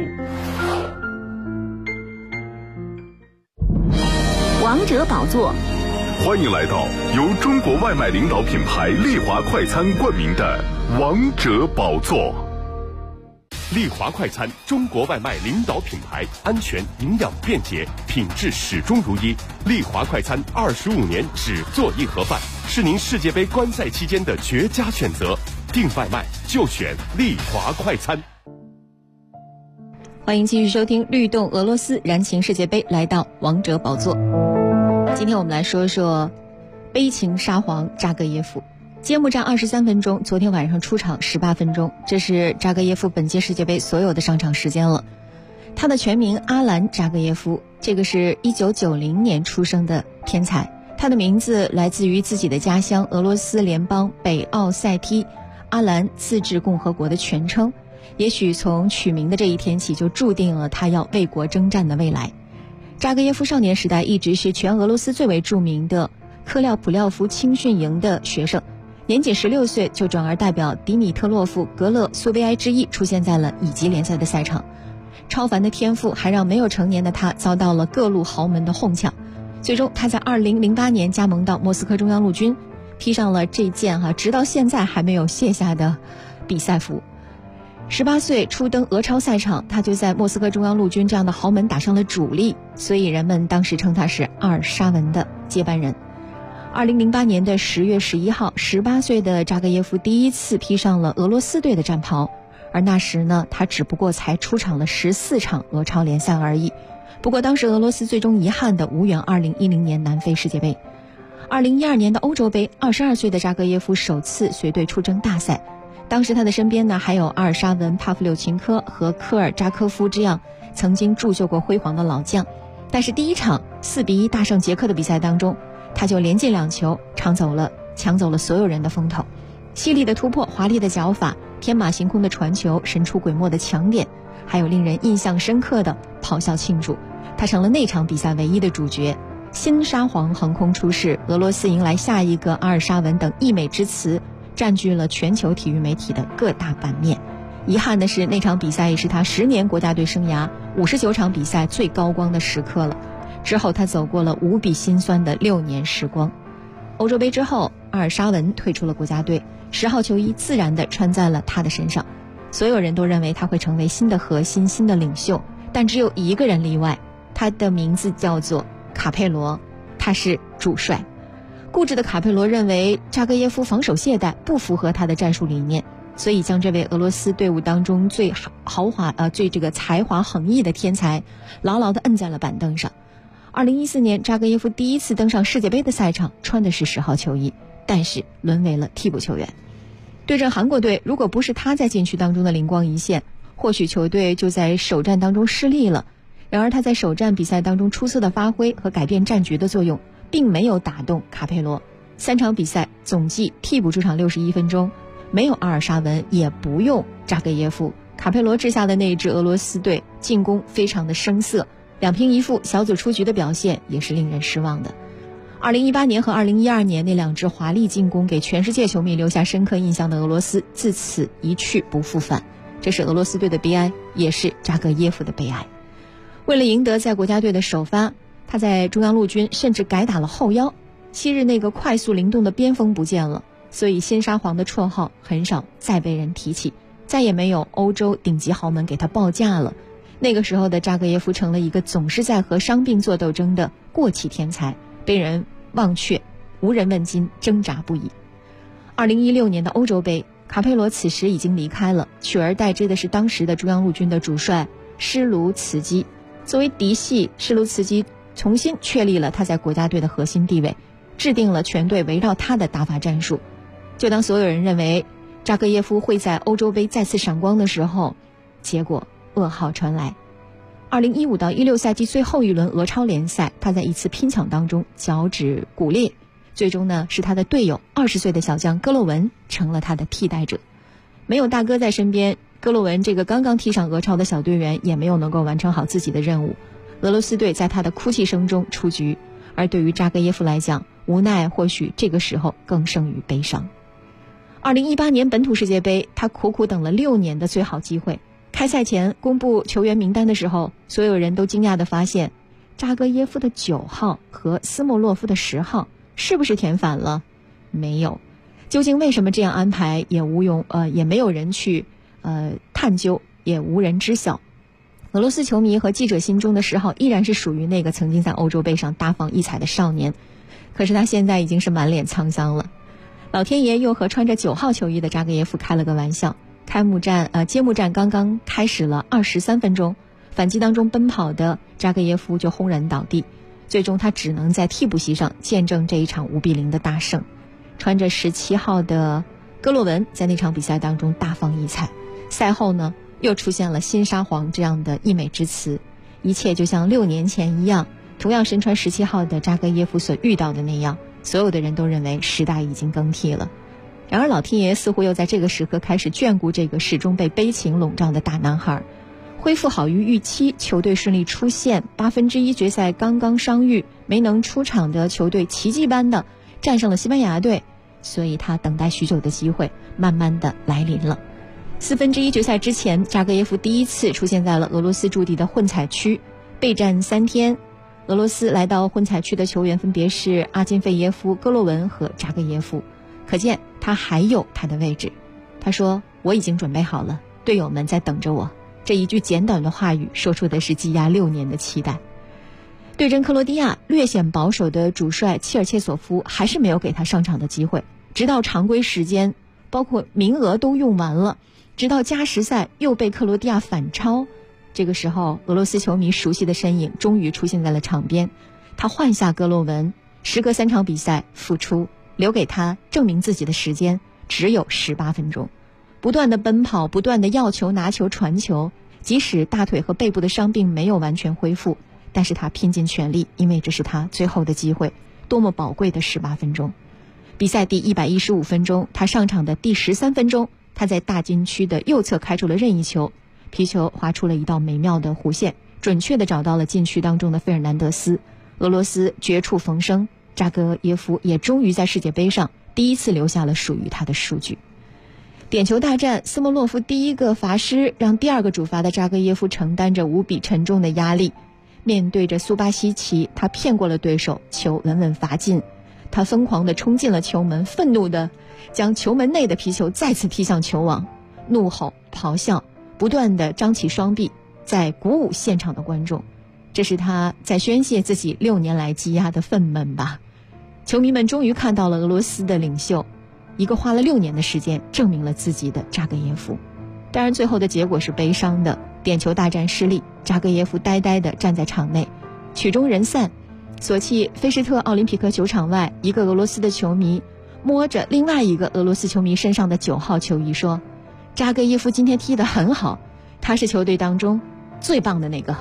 王者宝座。 欢迎来到由中国外卖领导品牌丽华快餐冠名的王者宝座。 丽华快餐，中国外卖领导品牌，安全、营养、便捷，品质始终如一。丽华快餐25年只做一盒饭，是您世界杯观赛期间的绝佳选择。订外卖就选丽华快餐。 欢迎继续收听律动俄罗斯燃情世界杯，来到王者宝座。今天我们来说说悲情沙皇扎格耶夫。揭幕战23分钟，昨天晚上出场18分钟，这是扎格耶夫本届世界杯所有的上场时间了。他的全名阿兰·扎格耶夫，这个是1990年出生的天才。他的名字来自于自己的家乡俄罗斯联邦北奥塞梯阿兰自治共和国的全称，也许从取名的这一天起就注定了他要为国征战的未来。扎格耶夫少年时代一直是全俄罗斯最为著名的科廖普廖夫青训营的学生，年仅16岁就转而代表迪米特洛夫格勒苏维埃之翼出现在了乙级联赛的赛场。超凡的天赋还让没有成年的他遭到了各路豪门的哄抢，最终他在2008年加盟到莫斯科中央陆军，披上了这件直到现在还没有卸下的比赛服。18岁初登俄超赛场，他就在莫斯科中央陆军这样的豪门打上了主力，所以人们当时称他是阿尔沙文的接班人。 2008年的10月11号，18岁的扎格耶夫第一次披上了俄罗斯队的战袍，而那时呢，他只不过才出场了14场俄超联赛而已。不过当时俄罗斯最终遗憾的无缘2010年南非世界杯。2012年的欧洲杯，22岁的扎格耶夫首次随队出征大赛，当时他的身边呢还有阿尔沙文、帕夫柳琴科和科尔扎科夫这样曾经铸就过辉煌的老将。但是第一场4-1大胜捷克的比赛当中，他就连进2球，抢走了所有人的风头。犀利的突破、华丽的脚法、天马行空的传球、神出鬼没的抢点，还有令人印象深刻的咆哮庆祝，他成了那场比赛唯一的主角。新沙皇横空出世，俄罗斯迎来下一个阿尔沙文等溢美之词，占据了全球体育媒体的各大版面。遗憾的是，那场比赛也是他10年国家队生涯59场比赛最高光的时刻了。之后他走过了无比心酸的6年时光。欧洲杯之后，阿尔沙文退出了国家队，10号球衣自然地穿在了他的身上。所有人都认为他会成为新的核心、新的领袖，但只有一个人例外，他的名字叫做卡佩罗，他是主帅。固执的卡佩罗认为扎格耶夫防守懈怠，不符合他的战术理念，所以将这位俄罗斯队伍当中最才华横溢的天才牢牢地摁在了板凳上。2014年，扎格耶夫第一次登上世界杯的赛场，穿的是10号球衣，但是沦为了替补球员。对阵韩国队，如果不是他在禁区当中的灵光一现，或许球队就在首战当中失利了。然而他在首战比赛当中出色的发挥和改变战局的作用，并没有打动卡佩罗。3场比赛总计替补出场61分钟，没有阿尔沙文，也不用扎格耶夫，卡佩罗治下的那一支俄罗斯队进攻非常的生涩，2平1负，小组出局的表现也是令人失望的。2018年和2012年那2支华丽进攻给全世界球迷留下深刻印象的俄罗斯，自此一去不复返。这是俄罗斯队的悲哀，也是扎格耶夫的悲哀。为了赢得在国家队的首发，他在中央陆军甚至改打了后腰。昔日那个快速灵动的边锋不见了，所以新沙皇的绰号很少再被人提起，再也没有欧洲顶级豪门给他报价了。那个时候的扎格耶夫成了一个总是在和伤病做斗争的过气天才，被人忘却，无人问津，挣扎不已。2016年的欧洲杯，卡佩罗此时已经离开了，取而代之的是当时的中央陆军的主帅施卢茨基。作为嫡系，施卢茨基重新确立了他在国家队的核心地位，制定了全队围绕他的打法战术。就当所有人认为扎格耶夫会在欧洲杯再次闪光的时候，结果噩耗传来。2015到16赛季最后一轮俄超联赛，他在一次拼抢当中脚趾骨裂，最终呢是他的队友20岁的小将戈洛文成了他的替代者。没有大哥在身边，戈洛文这个刚刚踢上俄超的小队员也没有能够完成好自己的任务。俄罗斯队在他的哭泣声中出局，而对于扎格耶夫来讲，无奈或许这个时候更胜于悲伤。2018年本土世界杯，他苦苦等了6年的最好机会。开赛前公布球员名单的时候，所有人都惊讶地发现，扎格耶夫的9号和斯莫洛夫的10号是不是填反了？没有。究竟为什么这样安排，也没有人去探究，也无人知晓。俄罗斯球迷和记者心中的10号依然是属于那个曾经在欧洲杯上大放异彩的少年，可是他现在已经是满脸沧桑了。老天爷又和穿着9号球衣的扎格耶夫开了个玩笑。揭幕战刚刚开始了23分钟，反击当中奔跑的扎格耶夫就轰然倒地，最终他只能在替补席上见证这一场5-0的大胜。穿着17号的戈洛文在那场比赛当中大放异彩。赛后呢，又出现了新沙皇这样的溢美之词，一切就像6年前一样，同样身穿17号的扎格耶夫所遇到的那样，所有的人都认为时代已经更替了。然而老天爷似乎又在这个时刻开始眷顾这个始终被悲情笼罩的大男孩。恢复好于预期，球队顺利出线1/8决赛刚刚伤愈没能出场的球队奇迹般的战胜了西班牙队，所以他等待许久的机会慢慢的来临了。1/4决赛之前，扎格耶夫第一次出现在了俄罗斯驻地的混采区，备战3天。俄罗斯来到混采区的球员分别是阿金费耶夫、戈洛文和扎格耶夫，可见他还有他的位置。他说，我已经准备好了，队友们在等着我。这一句简短的话语说出的是积压6年的期待。 对阵克罗地亚，略显保守的主帅切尔切索夫还是没有给他上场的机会，直到常规时间包括名额都用完了，直到加时赛又被克罗地亚反超。这个时候，俄罗斯球迷熟悉的身影终于出现在了场边，他换下格洛文，时隔3场比赛复出，留给他证明自己的时间只有18分钟，不断的奔跑，不断的要球、拿球、传球，即使大腿和背部的伤病没有完全恢复，但是他拼尽全力，因为这是他最后的机会，多么宝贵的18分钟。比赛第115分钟，他上场的第13分钟，他在大禁区的右侧开出了任意球，皮球划出了一道美妙的弧线，准确地找到了禁区当中的费尔南德斯。俄罗斯绝处逢生，扎格耶夫也终于在世界杯上第一次留下了属于他的数据。点球大战，斯莫洛夫第一个罚失，让第二个主罚的扎格耶夫承担着无比沉重的压力。面对着苏巴西奇，他骗过了对手，球稳稳罚进。他疯狂地冲进了球门，愤怒地将球门内的皮球再次踢向球网，怒吼咆哮，不断地张起双臂，在鼓舞现场的观众。这是他在宣泄自己6年来积压的愤懑吧。球迷们终于看到了俄罗斯的领袖，一个花了6年的时间证明了自己的扎格耶夫。当然最后的结果是悲伤的，点球大战失利，扎格耶夫呆呆地站在场内，曲终人散。索契菲施特奥林匹克球场外，一个俄罗斯的球迷摸着另外一个俄罗斯球迷身上的9号球衣说，扎格耶夫今天踢得很好，他是球队当中最棒的那个。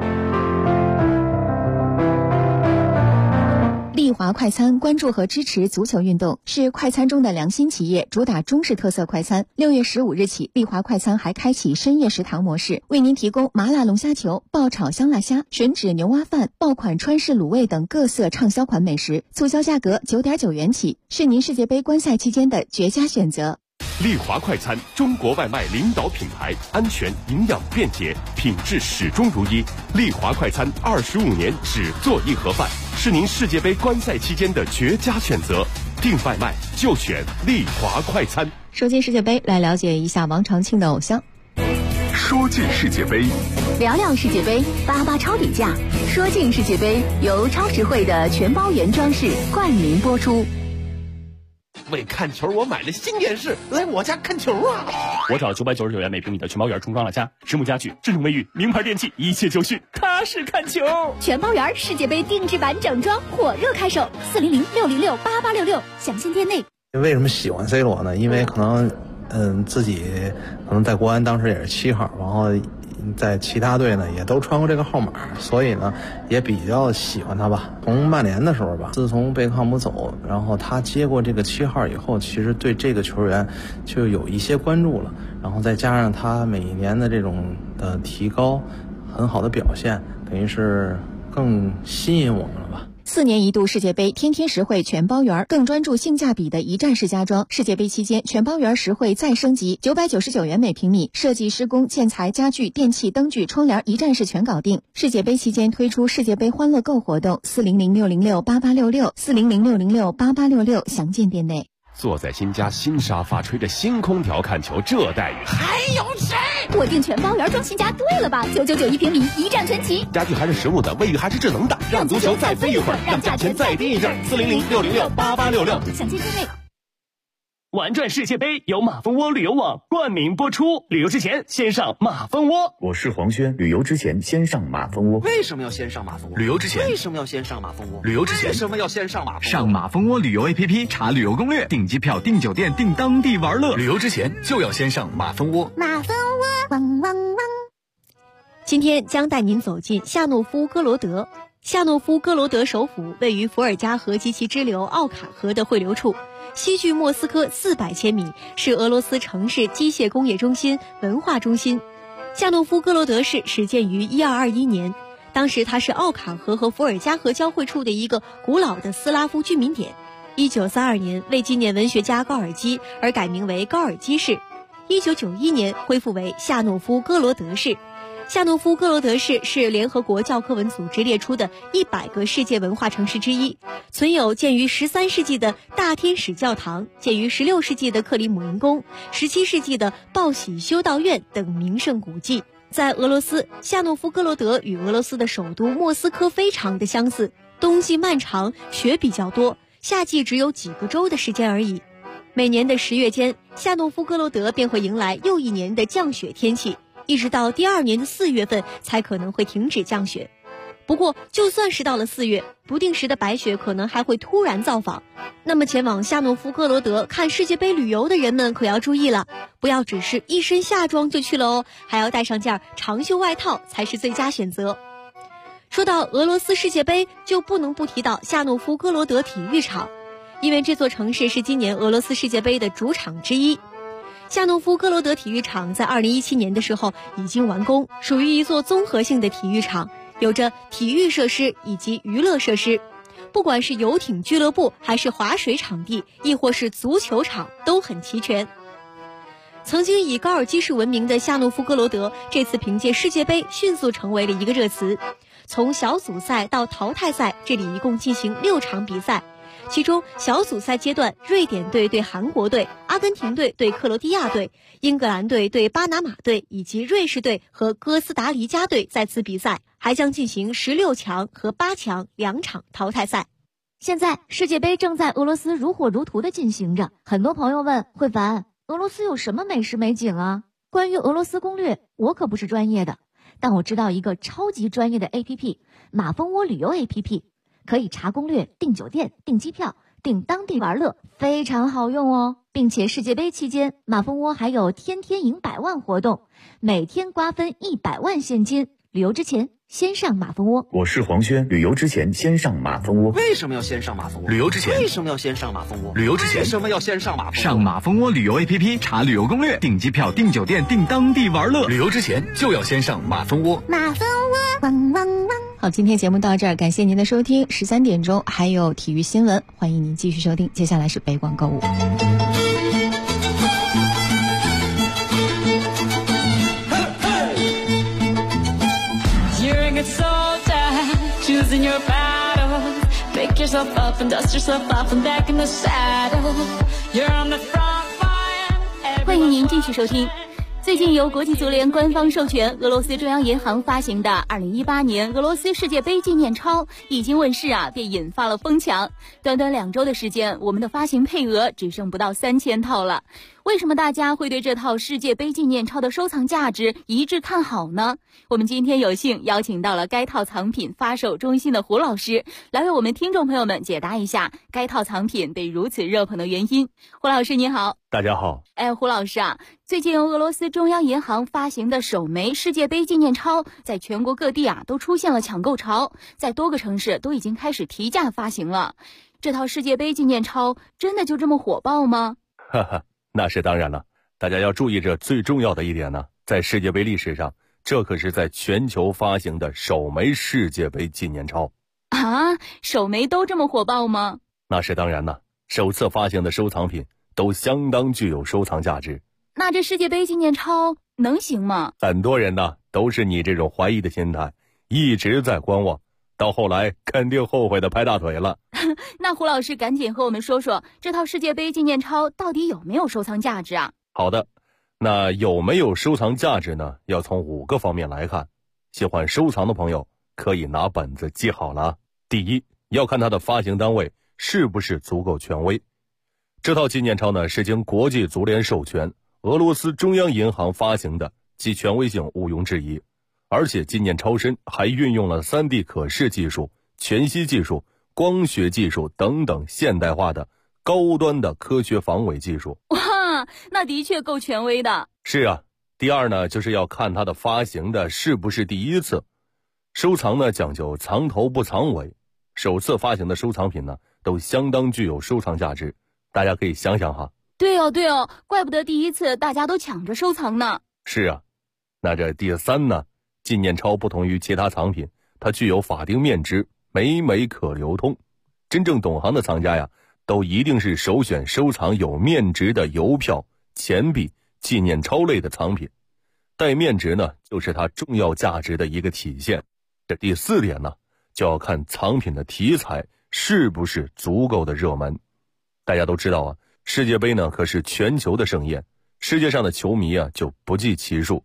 丽华快餐关注和支持足球运动，是快餐中的良心企业，主打中式特色快餐。6月15日起，丽华快餐还开启深夜食堂模式，为您提供麻辣龙虾球、爆炒香辣虾、吮指牛蛙饭、爆款川式卤味等各色畅销款美食，促销价格9.9元起，是您世界杯观赛期间的绝佳选择。 丽华快餐，中国外卖领导品牌，安全、营养、便捷，品质始终如一。丽华快餐25年只做一盒饭，是您世界杯观赛期间的绝佳选择。订外卖就选丽华快餐。 说进世界杯，来了解一下王长庆的偶像。 说进世界杯， 聊聊世界杯，88超底价。说进世界杯由超实惠的全包原装饰冠名播出。 为看球，我买了新电视，来我家看球啊！ 我找999元每平米的全包园重装了家，实木家具、智能卫浴、名牌电器，一切就绪，踏实看球。 全包园世界杯定制版整装火热开售，400-606-8866，详情店内。 为什么喜欢 C 罗呢？因为可能自己可能在国安当时也是7号，然后在其他队呢也都穿过这个号码，所以呢也比较喜欢他吧。从曼联的时候吧，自从贝克汉姆走，然后他接过这个7号以后，其实对这个球员就有一些关注了，然后再加上他每一年的这种的提高，很好的表现，等于是更吸引我们了吧。 4年一度世界杯天天实惠全包园，更专注性价比的一站式家装。世界杯期间，全包园实惠再升级，999元每平米，设计、施工、建材、家具、电器、灯具、窗帘一站式全搞定。世界杯期间推出世界杯欢乐购活动，400-606-8866，400-606-8866，详见店内。 坐在新家新沙发，吹着新空调看球，这待遇还有谁？我订全包园装新家，对了吧？999一平米，一站全齐， 家具还是实木的，卫浴还是智能的， 让足球再飞一会儿，让价钱再低一阵。400-606-8866，详见店内。 玩转世界杯由马蜂窝旅游网冠名播出，旅游之前先上马蜂窝。 我是黄轩，旅游之前先上马蜂窝。 为什么要先上马蜂窝？ 旅游之前为什么要先上马蜂窝？ 旅游之前为什么要先上马蜂窝？ 上马蜂窝旅游 APP 查旅游攻略，订机票、订酒店、订当地玩乐。旅游之前就要先上马蜂窝。 马蜂窝，汪汪汪！ 今天将带您走进夏诺夫哥罗德。夏诺夫哥罗德首府位于伏尔加河及其支流奥卡河的汇流处，西距莫斯科400千米，是俄罗斯城市机械工业中心、文化中心。夏诺夫哥罗德市始建于1221年，当时它是奥卡河和伏尔加河交汇处的一个古老的斯拉夫居民点。1932年为纪念文学家高尔基而改名为高尔基市，1991年恢复为夏诺夫哥罗德市。夏诺夫哥罗德市是联合国教科文组织列出的100个世界文化城市之一，存有建于13世纪的大天使教堂、建于16世纪的克里姆林宫、17世纪的报喜修道院等名胜古迹。 在俄罗斯，夏诺夫哥罗德与俄罗斯的首都莫斯科非常的相似，冬季漫长，雪比较多，夏季只有几个周的时间而已。每年的10月间，夏诺夫哥罗德便会迎来又一年的降雪天气，一直到第2年的4月份才可能会停止降雪。不过，就算是到了4月，不定时的白雪可能还会突然造访。那么前往夏诺夫哥罗德看世界杯旅游的人们可要注意了，不要只是一身夏装就去了哦，还要带上件长袖外套才是最佳选择。说到俄罗斯世界杯，就不能不提到夏诺夫哥罗德体育场，因为这座城市是今年俄罗斯世界杯的主场之一。夏诺夫哥罗德体育场在2017年的时候已经完工，属于一座综合性的体育场，有着体育设施以及娱乐设施，不管是游艇俱乐部还是滑水场地，亦或是足球场都很齐全。曾经以高尔基式闻名的夏诺夫哥罗德，这次凭借世界杯迅速成为了一个热词。从小组赛到淘汰赛，这里一共进行6场比赛，其中小组赛阶段，瑞典队对韩国队，阿根廷队对克罗地亚队，英格兰队对巴拿马队，以及瑞士队和哥斯达黎加队在此比赛，还将进行16强和8强2场淘汰赛。 现在世界杯正在俄罗斯如火如荼地进行着，很多朋友问慧凡，俄罗斯有什么美食美景啊？关于俄罗斯攻略，我可不是专业的，但我知道一个超级专业的 APP， 马蜂窝旅游 APP， 可以查攻略、订酒店、订机票、订当地玩乐，非常好用哦。并且世界杯期间，马蜂窝还有天天赢100万活动，每天瓜分100万现金。旅游之前先上马蜂窝。 我是黄轩，旅游之前先上马蜂窝。 为什么要先上马蜂窝？ 旅游之前为什么要先上马蜂窝？ 旅游之前为什么要先上马蜂窝？ 上马蜂窝旅游 APP 查旅游攻略，订机票、订酒店、订当地玩乐。 旅游之前就要先上马蜂窝。 马蜂窝，汪汪汪！ 好，今天节目到这儿，感谢您的收听。13点钟还有体育新闻，欢迎您继续收听。接下来是北广购物。 Choosing your battles, pick yourself up and dust yourself off and back in the saddle. You're on the front line. 欢迎您继续收听。最近由国际足联官方授权，俄罗斯中央银行发行的2018年俄罗斯世界杯纪念钞一经问世便引发了疯抢。短短2周的时间，我们的发行配额只剩不到3000套了。为什么大家会对这套世界杯纪念钞的收藏价值一致看好呢？我们今天有幸邀请到了该套藏品发售中心的胡老师，来为我们听众朋友们解答一下该套藏品被如此热捧的原因。胡老师您好。 大家好。 胡老师最近由俄罗斯中央银行发行的首枚世界杯纪念钞在全国各地都出现了抢购潮，在多个城市都已经开始提价发行了。这套世界杯纪念钞真的就这么火爆吗？ 哈哈，那是当然了。大家要注意这最重要的一点呢，在世界杯历史上，这可是在全球发行的首枚世界杯纪念钞首枚都这么火爆吗？ 那是当然了，首次发行的收藏品都相当具有收藏价值。 那这世界杯纪念钞能行吗？ 很多人呢都是你这种怀疑的心态，一直在观望，到后来肯定后悔的拍大腿了。 那胡老师赶紧和我们说说，这套世界杯纪念钞到底有没有收藏价值啊？ 好的，那有没有收藏价值呢？要从5个方面来看。喜欢收藏的朋友可以拿本子记好了。第一，要看它的发行单位是不是足够权威。这套纪念钞呢是经国际足联授权，俄罗斯中央银行发行的，其权威性毋庸置疑。而且纪念钞身还运用了3D 可视技术、全息技术、光学技术等等现代化的高端的科学防伪技术。 哇，那的确够权威的。 是啊。第二呢，就是要看它的发行的是不是第一次。收藏呢讲究藏头不藏尾，首次发行的收藏品呢都相当具有收藏价值。大家可以想想哈。 对哦，怪不得第一次大家都抢着收藏呢。 是啊。那这第3呢，纪念钞不同于其他藏品，它具有法定面值，每枚可流通。真正懂行的藏家呀，都一定是首选收藏有面值的邮票、钱币、纪念钞类的藏品。带面值呢，就是它重要价值的一个体现。这第4点呢，就要看藏品的题材是不是足够的热门。大家都知道世界杯呢可是全球的盛宴，世界上的球迷就不计其数。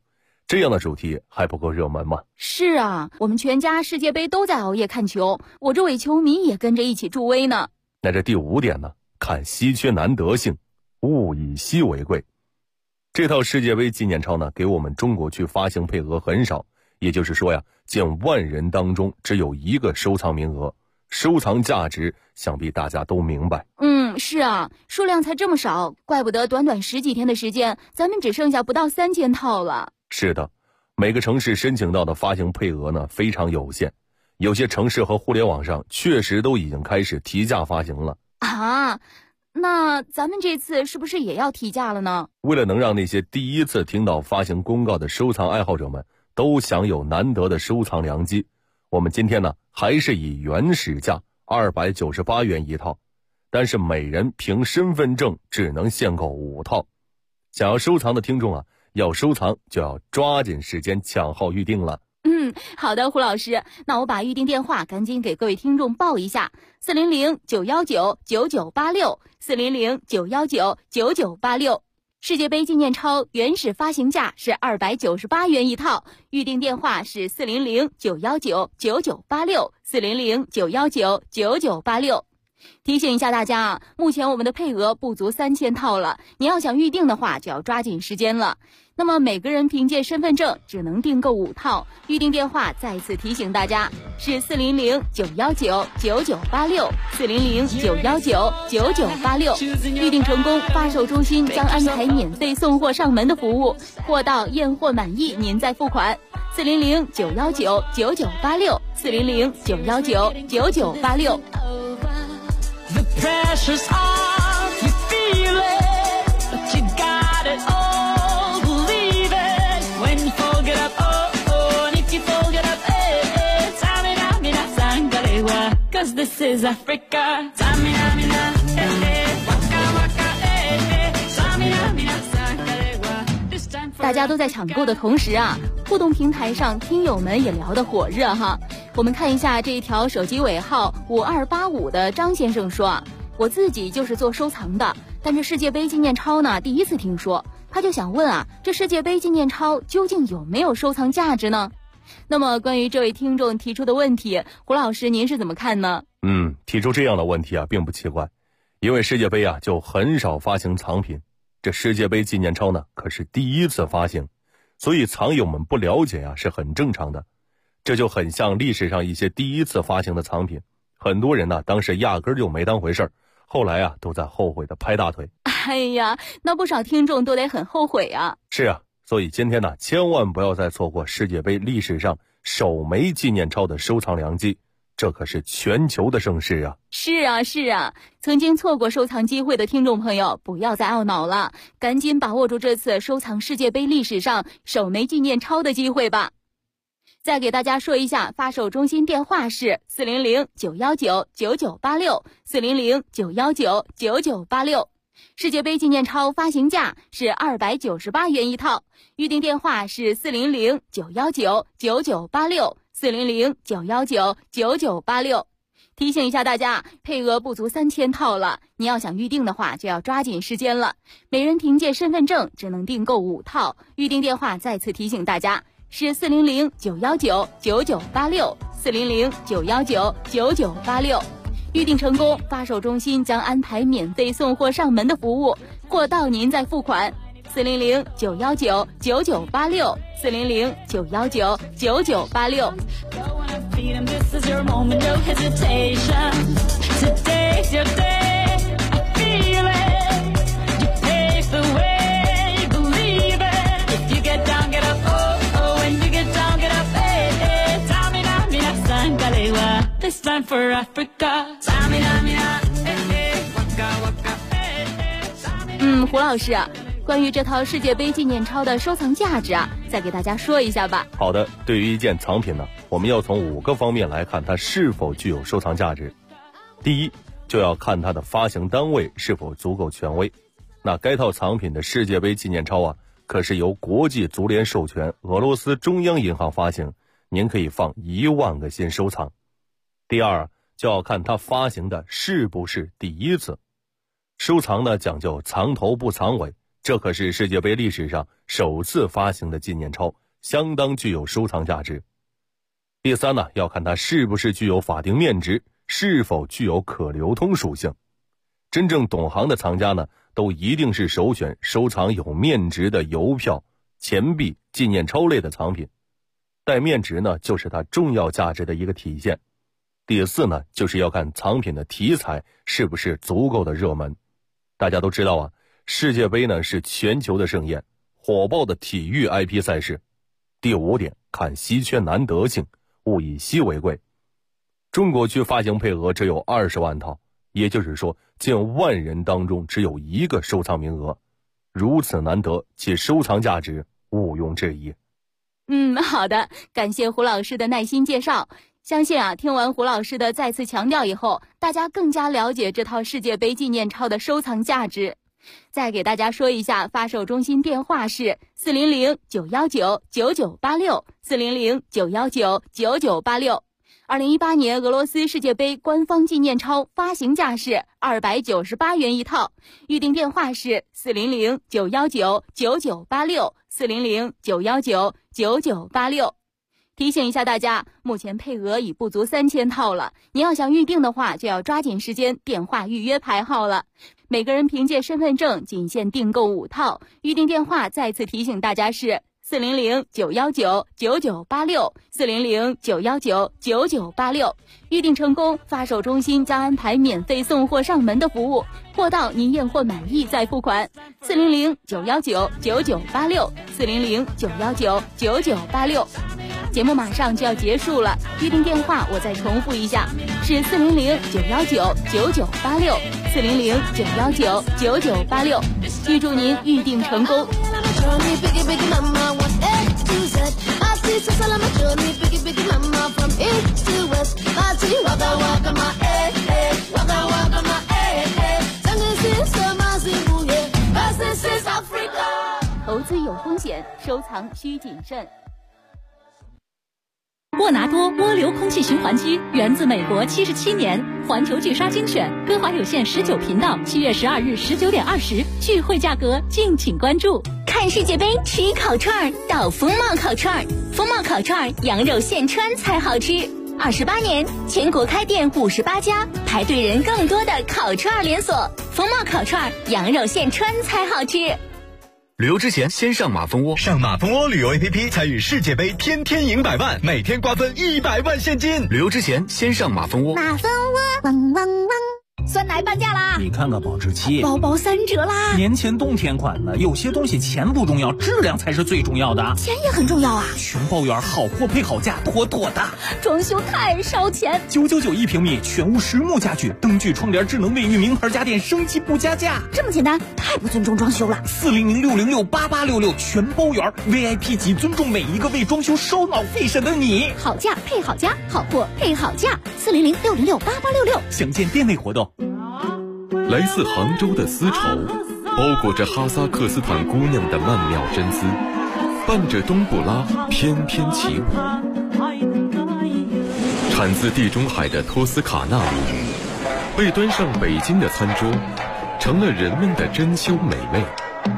这样的主题还不够热门吗？ 是啊，我们全家世界杯都在熬夜看球，我这伪球迷也跟着一起助威呢。 那这第5点呢，看稀缺难得性，物以稀为贵。这套世界杯纪念钞呢，给我们中国区发行配额很少，也就是说呀，近万人当中只有1个收藏名额，收藏价值想必大家都明白。 是啊，数量才这么少，怪不得短短10几天的时间，咱们只剩下不到3000套了。 是的，每个城市申请到的发行配额呢非常有限，有些城市和互联网上确实都已经开始提价发行了。 啊，那咱们这次是不是也要提价了呢？ 为了能让那些第一次听到发行公告的收藏爱好者们都享有难得的收藏良机，我们今天呢还是以原始价298元一套，但是每人凭身份证只能限购5套。想要收藏的听众啊，要收藏就要抓紧时间抢号预定了。 好的，胡老师，那我把预定电话赶紧给各位听众报一下：400-919-9986，400-919-9986。世界杯纪念钞原始发行价是298元一套，预定电话是400-919-9986，400-919-9986。提醒一下大家啊，目前我们的配额不足3000套了，你要想预定的话就要抓紧时间了。那么每个人凭借身份证只能订购5套，预定电话再次提醒大家是400-919-9986，400-919-9986。预定成功，发售中心将安排免费送货上门的服务，货到验货满意您再付款。400-919-9986，400-919-9986。 The pressure's off, you feel it, but you got it all, believe it, when you fold it up, oh, oh, and if you fold it up, eh, Tamina, mina, sangalewa, cause this is Africa, Tamina, mina, eh, waka, waka, eh, Tamina, mina, sangalewa, this time for 大家都在抢购的同时啊，互动平台上听友们也聊得火热哈。我们看一下这一条手机尾号5285的张先生说，我自己就是做收藏的，但这世界杯纪念钞呢第一次听说，他就想问啊，这世界杯纪念钞究竟有没有收藏价值呢？那么关于这位听众提出的问题，胡老师您是怎么看呢？ 提出这样的问题啊并不奇怪，因为世界杯啊就很少发行藏品，这世界杯纪念钞呢可是第一次发行，所以藏友们不了解啊是很正常的。这就很像历史上一些第一次发行的藏品，很多人呢当时压根儿就没当回事儿，后来啊都在后悔的拍大腿。 哎呀，那不少听众都得很后悔啊。 是啊，所以今天呢千万不要再错过世界杯历史上首枚纪念钞的收藏良机，这可是全球的盛事啊。 是啊，曾经错过收藏机会的听众朋友不要再懊恼了，赶紧把握住这次收藏世界杯历史上首枚纪念钞的机会吧。再给大家说一下，发售中心电话是400-919-9986，400-919-9986。世界杯纪念钞发行价是298元一套，预定电话是400-919-9986，400-919-9986。提醒一下大家，配额不足3000套了，你要想预定的话就要抓紧时间了。每人凭借身份证只能订购5套，预定电话再次提醒大家是400-919-9986，400-919-9986。预定成功，发售中心将安排免费送货上门的服务，货到您再付款。400-919-9986，400-919-9986。 This is your moment, no hesitation. Today's your day, I feel it. You pave the way, believe it. If you get down, get up, oh, oh. When you get down, get up, hey, hey. Tamina, mina, sangalewa. This time for Africa. Tamina, mina, hey, hey. Waka, waka, hey, hey. 胡老师，关于这套世界杯纪念钞的收藏价值啊，再给大家说一下吧。 好的，对于一件藏品呢，我们要从5个方面来看它是否具有收藏价值。第一，就要看它的发行单位是否足够权威。那该套藏品的世界杯纪念钞啊，可是由国际足联授权，俄罗斯中央银行发行，您可以放1万个心收藏。第二，就要看它发行的是不是第一次。收藏呢讲究藏头不藏尾，这可是世界杯历史上首次发行的纪念钞， 相当具有收藏价值。第三呢，要看它是不是具有法定面值，是否具有可流通属性。真正懂行的藏家呢，都一定是首选收藏有面值的邮票、钱币、纪念钞类的藏品。带面值呢，就是它重要价值的一个体现。第四呢，就是要看藏品的题材是不是足够的热门。大家都知道啊，世界杯呢是全球的盛宴，火爆的体育 IP 赛事。第五点，看稀缺难得性，物以稀为贵。中国区发行配额只有20万套，也就是说近万人当中只有1个收藏名额，如此难得，其收藏价值毋庸置疑。 好的，感谢胡老师的耐心介绍。相信听完胡老师的再次强调以后，大家更加了解这套世界杯纪念钞的收藏价值。再给大家说一下，发售中心电话是400-919-9986，400-919-9986。2018年俄罗斯世界杯官方纪念钞发行价是298元一套，预订电话是400-919-9986，400-919-9986。提醒一下大家，目前配额已不足3000套了，您要想预定的话，就要抓紧时间电话预约排号了。每个人凭借身份证仅限订购5套，预订电话再次提醒大家是400-919-9986，400-919-9986。预订成功，发售中心将安排免费送货上门的服务，货到您验货满意再付款。400-919-9986，400-919-9986。节目马上就要结束了，预订电话我再重复一下，是400-919-9986，400-919-9986。预祝您预订成功。投资有风险，收藏需谨慎。 沃拿多涡流空气循环机源自美国77年，环球巨鲨精选，歌华有线19频道，7月12日19点20，聚会价格敬请关注。 看世界杯吃烤串到风貌烤串，风貌烤串羊肉现穿才好吃。28年，全国开店58家，排队人更多的烤串连锁。风貌烤串羊肉现穿才好吃。 旅游之前先上马蜂窝， 上马蜂窝旅游 APP 参与世界杯，天天赢100万，每天瓜分100万现金。 旅游之前先上马蜂窝。 马蜂窝，汪汪汪！ 酸奶半价啦！ 你看看保质期， 包包3折啦！ 年前冬天款的，有些东西钱不重要，质量才是最重要的。 钱也很重要啊！ 全包圆，好货配好价，妥妥的。 装修太烧钱 ，999一平米，全屋实木家具，灯具、窗帘、智能卫浴，名牌家电，升级不加价。 这么简单，太不尊重装修了。 400-606-8866，全包圆 ，VIP 级，尊重每一个为装修烧脑费神的你。 好价配好家，好货配好价。400-606-8866， 详见店内活动。 来自杭州的丝绸，包裹着哈萨克斯坦姑娘的曼妙真丝，伴着冬不拉翩翩起舞。产自地中海的托斯卡纳米，被端上北京的餐桌，成了人们的珍馐美味。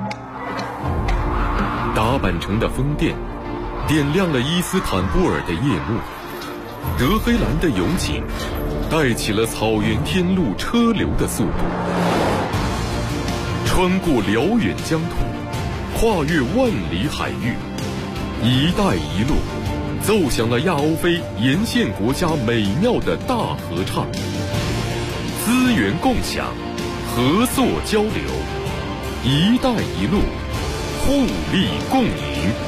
打扮成的宫殿，点亮了伊斯坦布尔的夜幕。德黑兰的勇景，带起了草原天路车流的速度，穿过辽远疆土，跨越万里海域，一带一路奏响了亚欧非沿线国家美妙的大合唱。资源共享，合作交流，一带一路，互利共赢。